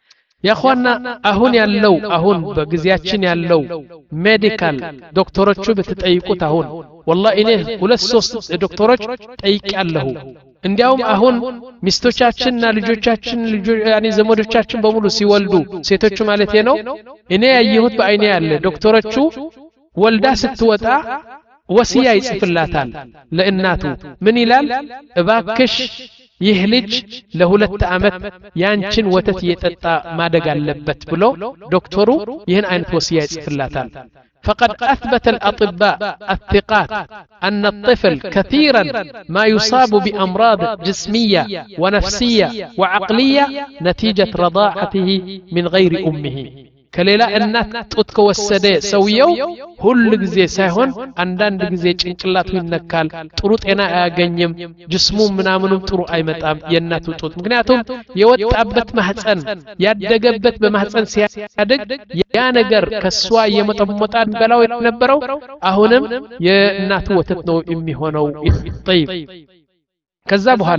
S1: ያኹዋና አሁን ያለው አሁን በጊዜያችን ያለው ሜዲካል ዶክተሮቹ በተጠይቁት አሁን والله እኔ ሁለት ሶስት ዶክተሮች ጠይቄያለሁ እንዲያውም አሁን ሚስቶቻችንና ልጆቻችን ልጆች ያኒ ዘመዶቻችን በሙሉ ሲወልዱ ሴቶቹ ማለት ነው እኔ ያየሁት በአይኔ ያለ ዶክተሮቹ ወልዳ ስትወጣ ወሲያ ይጽፍላታል ለእናቱ ምን ይላል እባክሽ ይህ ልጅ ለሁለት አመት ያንቺን ወተት እየጠጣ ማደግ አለበት ብሎ ዶክተሩ ይህን አይነት ወሲያ ይጽፍላታል فقد أثبت الأطباء الثقات أن الطفل كثيرا ما يصاب بأمراض جسمية ونفسية وعقلية نتيجة رضاعته من غير أمه كليلا النات تتكوسده سويو ሁሉ ጊዜ ሳይሆን አንዳንድ ጊዜ ጭንቅላቱ ይነካል ጥሩ ጤና አያገኝም ጅስሙ ምናምኑም ጥሩ አይመጣም የእናቱ ጡት ምክንያቱም የወጣበት ማህፀን ያደገበት በማህፀን ሲያድግ ያ ነገር ከሷ የመጠመጣ በላው የነበረው አሁንም የእናቱ ወተት ነው የሚሆነው طيب ከዛ በኋላ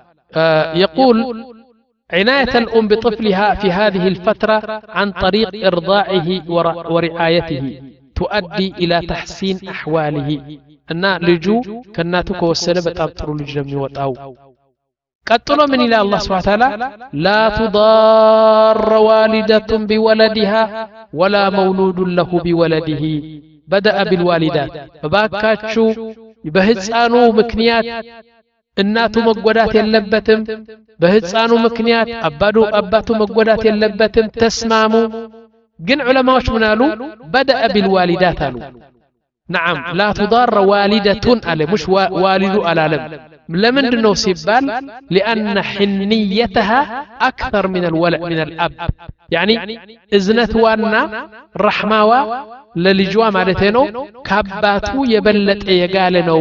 S1: يقول عناية الأم بطفلها في هذه الفترة عن طريق إرضاعه ورعايته تؤدي إلى تحسين أحواله أن لجو كناتك والسنة بتابطر لجنم وطاو قطلوا من إلى الله سبحانه وتعالى لا تضار والدة بولدها ولا مولود له بولده بدأ بالوالدات فباكاتشو بهزانو مكنيات እናቱ መጎዳት የለበትም በህፃኑ ምክንያት አባዱ አባቱ መጎዳት የለበትም ተስማሙ ግን ዑለማዎች ምን አሉ بدأ بالوالدات አሉ نعم لا تضار والدة على مش والد العالم لمن ነው ሲባል لأن حنيتها أكثر من الولد من الأب يعني እዝነትዋና رحمዋ ለልጇ ማለት ነው ከአባቱ የበለጠ የጋለ ነው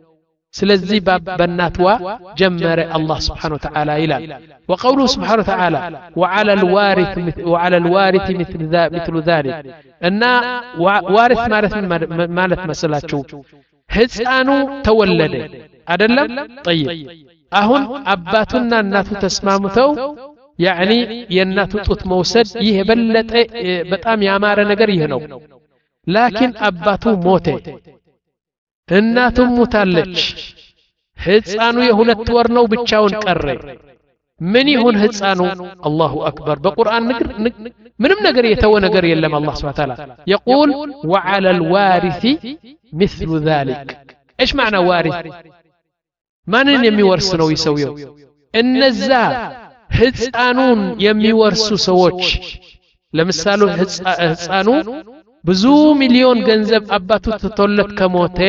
S1: سلزي باب بناتوا جمر الله سبحانه وتعالى إلى وقوله سبحانه وتعالى وعلى الوارث مثل وعلى الوارث مثل ذا مثل ذلك أن وارث مالت مالت مسألة هزانو تولد أدلم طيب أهون أباتنا الناتو تسمامتو يعني يناتو توت موسد يهبلت بتام يامار نجر يهنو لكن أباتو موته እናቱም ሙታለች ህፃኑ የሁለት ወር ነው ብቻውን ቀረ ምን ይሁን ህፃኑ አላሁ አክበር በቁርአን ንግር ምንም ነገር የተወ ነገር የለም አላህ Subhanahu Wa Ta'ala يقول وعلى الوارث مثل ذلك ايش معنى وارث ማንን የሚወርስ ነው ይሰውየው እነዛ ህፃኑን የሚወርሱ ሰዎች ለምሳሌ ህፃኑ ብዙ ሚሊዮን ገንዘብ አባቱ ተተወለት ከሞተ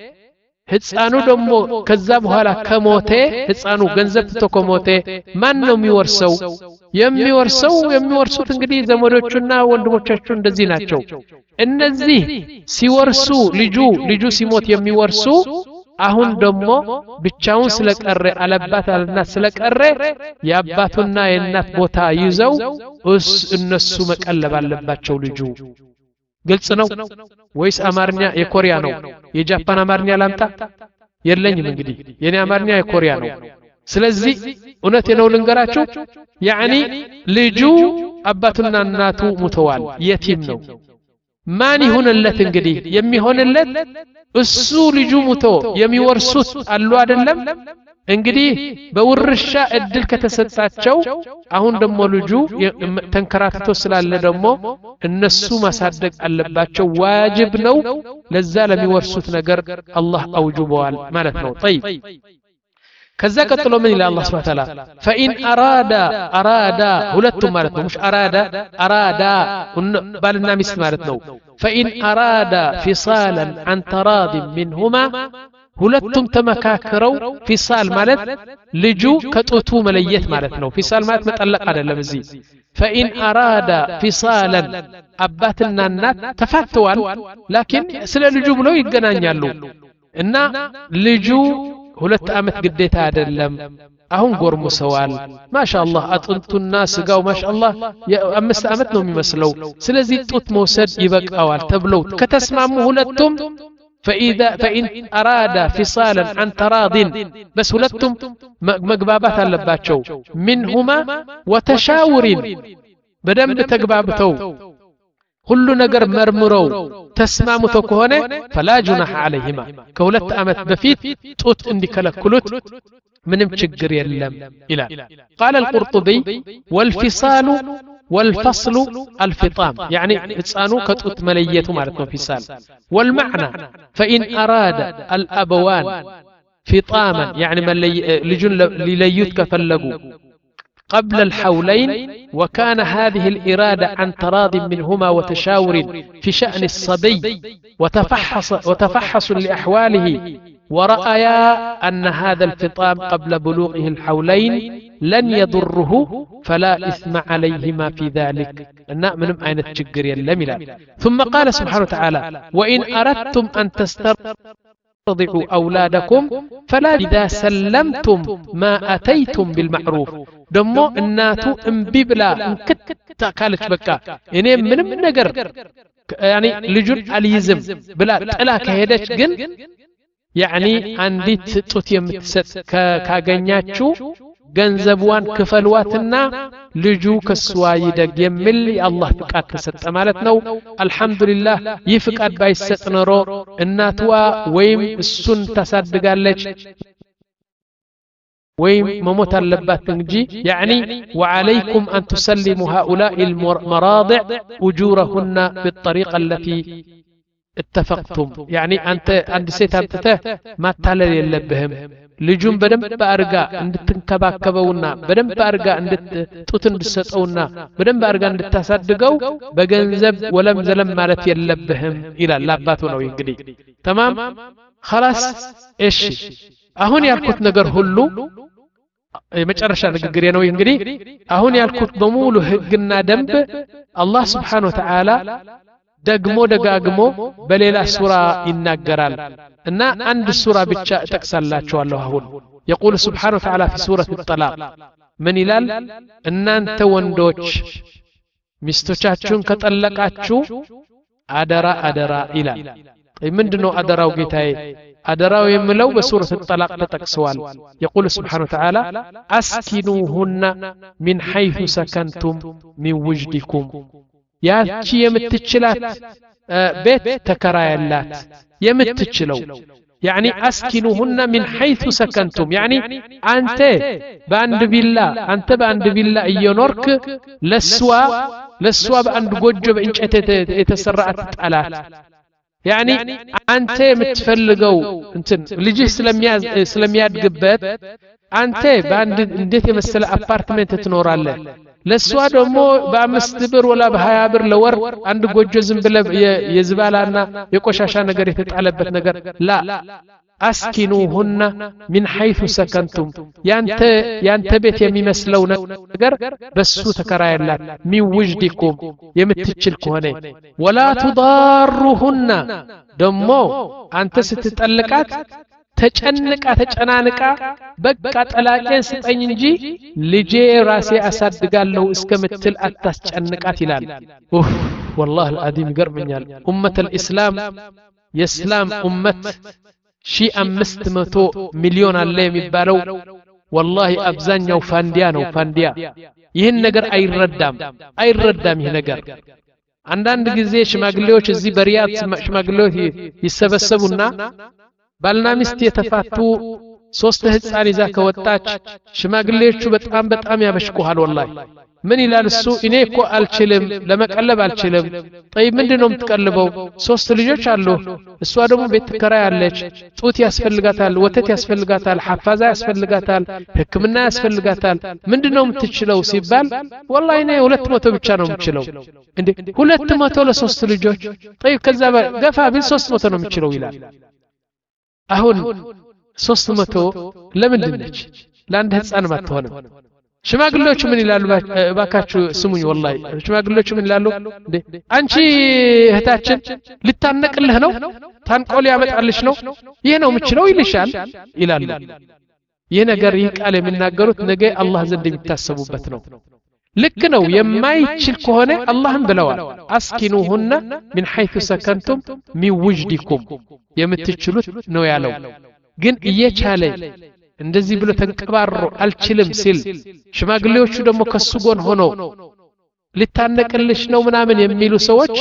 S1: ህፃኑ ደግሞ ከዛ በኋላ ከሞተ ህፃኑ ገንዘብ ተተከሞተ ማን ነው የሚወርሰው የሚወርሰው የሚወርሱት እንግዲህ ዘመዶቹና ወንድሞቻቸው እንደዚህ ናቸው እነዚህ ሲወርሱ ልጁ ልጁ ሲሞት የሚወርሱ አሁን ደግሞ ብቻውን ስለቀረ አለባት አለና ስለቀረ የአባቱና የእናት ቦታ ይዘው እነሱ መቀለብ አለባቸው ልጁ ግልጽ ነው ወይስ አማርኛ የኮሪያ ነው የጃፓን አማርኛ ላምጣ የለኝም እንግዲህ የኔ አማርኛ የኮሪያ ነው ስለዚህ እውነት ነው ልንገራችሁ ያኒ ልጁ አባቱና እናቱ ሙተዋል የቲም ነው ማን ይሁንለት እንግዲህ የሚሆንለት እሱ ልጁ ሙቶ የሚወርሱት አሉ አይደለም እንግዲህ በውርሻ እድል ከተሰጣቸው አሁን ደግሞ ልጁ ተንከራክቶ ስላለ ደግሞ እነሱ ማሳደግ አለባቸው ዋጅብ ነው ለዛ ለሚወርሱት ነገር አላህ አውጅበዋል ማለት ነው طيب ከዛ ቀጥሎ ምን ይላል አላህ Subhanahu Wa Ta'ala فإن أراد أراد ሁለቱም ማለት ነው مش أراد أراد ባልና ሚስት ማለት ነው فإن أراد فصالا عن تراض منهما ሁለቱም ተመካከረው ፊሳል ማለት ልጁ ከጡቱ መለየት ማለት ነው ፊሳል ማለት መጠለቅ አይደለም እዚህ فإن أراد فصالا አባትና እናት ተፋተዋል لكن ስለ ልጁ ብለው ይገናኛሉ እና ልጁ ሁለት አመት ግዴታ አይደለም አሁን ጎርሙሰዋል ማሻአላህ አጥንቱና ስጋው ማሻአላህ የአምስት አመት ነው የሚመስለው ስለዚህ ጡት መውሰድ ይበቃዋል ተብለው ከተስማሙ ሁለቱም فإذا فإن أراد فصالا عن تراض بس ሁለቱም መግባባት አለባቸው منهما وتشاور በደንብ ተግባብተው ሁሉ ነገር መርምረው ተስማምተው ከሆነ فلا جناح عليهما ከሁለት ዓመት በፊት ጡት እንዲከለክሉት ምንም ችግር የለም ይላል قال القرطبي والفصال والفصل الفطام يعني ህፃኑ ከጡት መለየቱ ማለት ነው فصال والمعنى فإن أراد الأبوان فطاما يعني ልጁን ሊለዩት ከፈለጉ قبل الحولين وكان هذه الإرادة عن تراض منهما وتشاور في شأن الصبي وتفحص وتفحص لأحواله ورأيا أن هذا الفطام قبل بلوغه الحولين لن يضره فلا إثم عليهما في ذلك من أين تشجر يلملا ثم قال سبحانه وتعالى وإن أردتم أن تسترضعوا أولادكم فلا إذا سلمتم ما أتيتم بالمعروف دمو الناتو انببلا انكت قالت بكا يعني من نجر يعني لجل اليزم بلا تلا كهدش جن يعني عندي ጡት የምትሰጥ ካገኛችሁ ገንዘቧን ክፈልዋትና ልጁ ከሷ ይደግ የሚል የአላህ ፍቃድ ተሰጠ ማለት ነው አልহামዱሊላህ ይህ ፍቃድ ባይሰጥ ኖሮ እናትዋ ወይም እሱን ታሳድጋለች ወይም መሞት አለባት እንጂ يعني وعليكم أن تسلموا هؤلاء المراضع أجورهن بالطريقة التي اتفقتم يعني أنت عند سيت أنت ما تعلل يلبهم لجون بدم بارجا عند تنكباكبونا بدم بارجا عند توتن دسطونا بدم بارجا عند تصدقوا بجنزب ولم زلم مالت يلبهم إلى لاباتو ነው እንግዲህ تمام خلاص ايش አሁን ያልኩት ነገር ሁሉ የመጨረሻ ንግግሬ ነው እንግዲህ አሁን ያልኩት በሙሉ ህግና ደንብ አላህ Subhanahu Wa Ta'ala ደግሞ ደጋግሞ በሌላ ሱራ ይናገራል እና አንድ ሱራ ብቻ ተጠቅሳላችኋለሁ አሁን يقول سبحانه وتعالى في سورة الطلاق من ይላል እናንተ ወንዶች ሚስቶቻችሁን ከጠለቃችሁ አደራ አደራ ይላል ምንድነው አደራው ጌታዬ አደራው የሚለው በሱረቱ الطلاق ተጠቅሷል يقول سبحانه وتعالى اسكنوهن من حيث سكنتم من وجدكم ያቺ የምትችላት ቤት ተከራያላት የምትችለው يعني اسكنوهن من حيث سكنتم يعني አንተ በአንድ ቪላ አንተ በአንድ ቪላ እየኖርክ ለስዋ ለስዋ በአንድ ጎጆ በእንጨት የተሰራች ጣላት يعني አንተ የምትፈልገው እንትን ልጅህ ስለሚያዝ ስለሚያድግበት አንተ በአንድ እንዴት የመሰለ አፓርትመንት ትኖራለህ ለሷ ደግሞ በአምስት ብር ወላ በሃያ ብር ለወር አንድ ጎጆ ዝም ብለ የዝባላና የቆሻሻ ነገር የተጣለበት ነገር ላ አስኪኑሁና من حيث سكنتم ያንተ ያንተ ቤት የሚመስለው ነገር በሱ ተከራያላት من وجدكم የምትችል ከሆነ ولا تضاروهن ደሞ አንተ ስትጠልቃት ተጨንቃ ተጨናንቃ በቃ ጠላቄን ስጠኝ እንጂ ልጄ ራሴ አሳድጋለሁ እስከምትል አታስጨንቃት ይላል ኡፍ والله العظيم ገርመኛል ኡመተ الاسلام የእስላም ኡመት ሺህ አምስት መቶ ሚሊዮን አለ የሚባለው والله አብዛኛው ፋንዲያ ነው ፋንዲያ ይህን ነገር አይረዳም አይረዳም ይህ ነገር አንዳንድ ጊዜ ሽማግሌዎች እዚህ በሪያድ ሽማግሌዎች ይሰበሰቡና ባልና ሚስት የተፋቱ ሶስት ህፃን ይዛ ከወጣች ሽማግሌዎቹ በጣም በጣም ያበሽኩሃል والله ምን ይላል እሱ እኔ እኮ አልችልም ለመቀለብ አልችልም طيب ምንድነው የምትቀልበው ሶስት ልጆች አሉ እሷ ደግሞ ቤት ትከራያለች ጡት ያስፈልጋታል ወተት ያስፈልጋታል ሐፋዛ ያስፈልጋታል ህክምና ያስፈልጋታል ምንድነው የምትችለው ሲባል والله እኔ ሁለት መቶ ብቻ ነው የምችለው እንዴ ሁለት መቶ ለሶስት ልጆች طيب ከዛ ገፋ ቢል ሶስት መቶ ነው የምችለው ይላል አሁን ሶስት መቶ ለምንድን ነች ለአንድ ህፃን ማትሆንም ሽማግሌዎች ምን ይላሉ ባካችሁ ስሙኝ والله ሽማግሌዎች ምን ይላሉ እንዴ አንቺ እህታችን ልታነቅልህ ነው ታንቆል ያመጣልሽ ነው ይሄ ነው የምችለው ይልሻል ይላሉ ይሄ ነገር ይህ ቃል የሚናገሩት ነገ አላህ ዘንድ የሚታሰቡበት ነው ልክ ነው የማይችል ከሆነ አላህም ብለዋል አስኪኑሁና من حيث سكنتم من وجدكم የምትችሉት ነው ያለው ግን እየቻለ እንደዚህ ብሎ ተንቀባሮ አልችልም ሲል ሽማግሌዎቹ ደግሞ ከሱ ጎን ሆኖ ልታነቅልሽ ነው ምናምን የሚሉ ሰዎች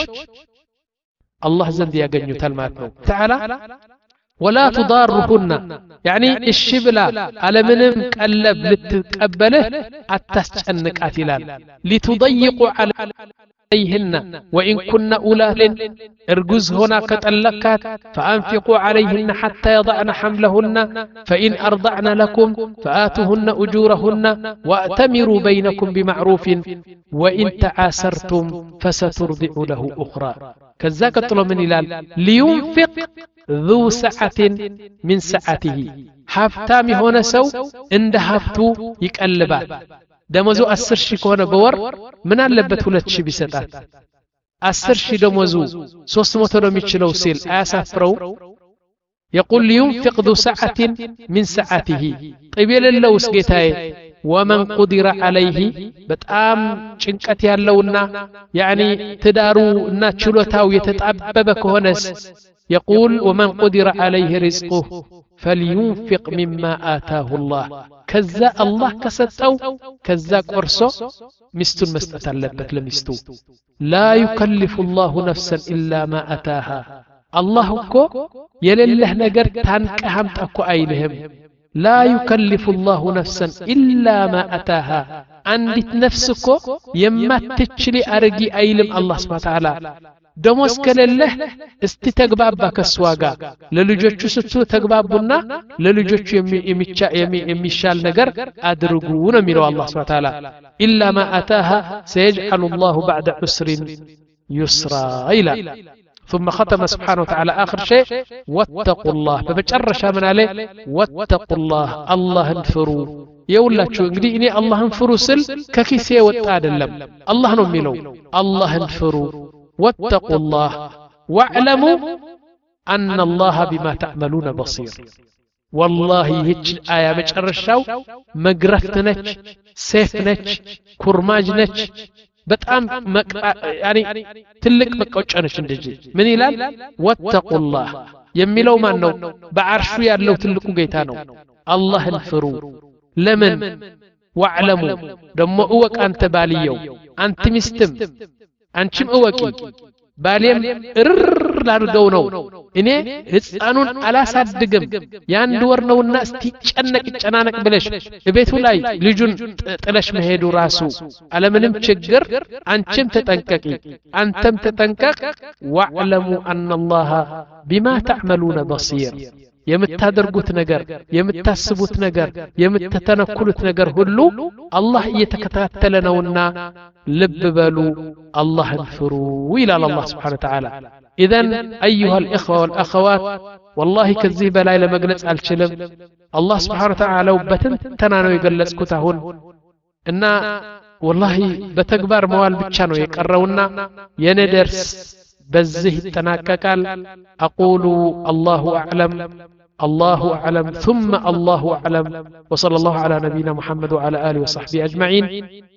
S1: አላህ ዘንድ ያገኙታል ማለት ነው። ተዓላ ولا تضارهن يعني الشبلا على منم قلب لتقبله اتسጨንቃት ይላል لتضيقوا عليهن وإن كن أولاد ارجز هنا كتلكات فأنفقوا عليهن حتى يضعن حملهن فإن أرضعن لكم فآتوهن أجورهن وأتمروا بينكم بمعروف وإن تعاسرتم فسترضع له أخرى كذا قطلوا من إلال لينفق ذو سعة من سعته حفتامي هنا سو عند حفتو يقلبات ደሞዙ አስር ሺህ ከሆነ በወር ምን አለበት ሁለት ሺህ ቢሰጣት አስር ሺህ ደሞዙ ሶስት መቶ ነው የሚችለው ሲል አያሳፍረው يقول لينفق ذو سعة من سعته طيب لله وسጌታዬ ومن قدر عليه በጣም ጭንቀት ያለውና يعني ትዳሩ እና ችሎታው የተጣበበ ከሆነስ يقول ومن قدر عليه رزقه فلينفق مما آتاه الله كذا الله كسطው كذا قرصو مستون መስጠት አለበት ለሚስቱ لا يكلف الله نفسا إلا ما أتاها الله እኮ የሌለህ ነገር ታንቀህ አምጣ እኮ አይልህም لا يكلف الله نفسا إلا ما أتاها አንዲት ነፍስ እኮ የማትችል አርጊ አይልም አላህ Subhanahu Wa Ta'ala ደሞዝ ከሌለህ እስቲ ተግባባ ከስዋጋ ለልጆቹ ስትሉ ተግባቡና ለልጆቹ የሚሻል ነገር አድርጉ ነው የሚለው አላህ Subhanahu Wa Ta'ala إلا ما أتاها سيجعل الله بعد عسر يسرا إلى ثم ختم سبحانه وتعالى آخر شيء واتقوا الله فبجرش من عليه واتقوا الله الله انفروا يقولاتشو እንግዲህ እኔ አላህን ፍሩ ስል ከኪሴ ወጣ አይደለም አላህ ነው የሚለው አላህን ፍሩ واتقوا الله واعلموا أن الله بما تعملون بصير والله هيك آية مجرشاو مقرفتنك سيفنك كرماجنك بتأم مك... يعني تلك مكوچانش እንደዚህ ምን ይላል واتقوا الله የሚለው ማን ነው በአርሹ ያለው ትልቁ ጌታ ነው አላህን ፍሩ ለምን واعلموا ደሞ እወቅ አንተ ባልየው አንተ ሚስትም አንቺም እወቂ ባሌም እርር ላድርገው ነው እኔ ህፃኑን አላሳድግም ያንድ ወር ነውና እስቲ ጨነቅ ጨናነቅ ብለሽ ቤቱ ላይ ልጁን ጥለሽ መሄዱ ራሱ አለምንም ችግር አንቺም ተጠንቀቂ አንተም ተጠንቀቅ واعلموا ان الله بما تعملون بصير የምታደርጉት ነገር የምታስቡት ነገር የምትተነኩሉት ነገር ሁሉ አላህ እየተከታተለ ነውና ልብ በሉ አላህን ፍሩ ይላል አላህ Subhanahu Wa Ta'ala اذا ايها الاخوه والاخوات والله ከዚህ በላይ ለመግለጽ አልችልም አላህ Subhanahu Wa Ta'ala በትንተና ነው የገለጽኩት አሁን እና والله በተግባር መዋል ብቻ ነው የቀረውና የኔ ደርስ በዚህ ይጠናቀቃል اقول الله اعلم الله أعلم ثم الله أعلم وصلى الله على نبينا محمد وعلى آله وصحبه أجمعين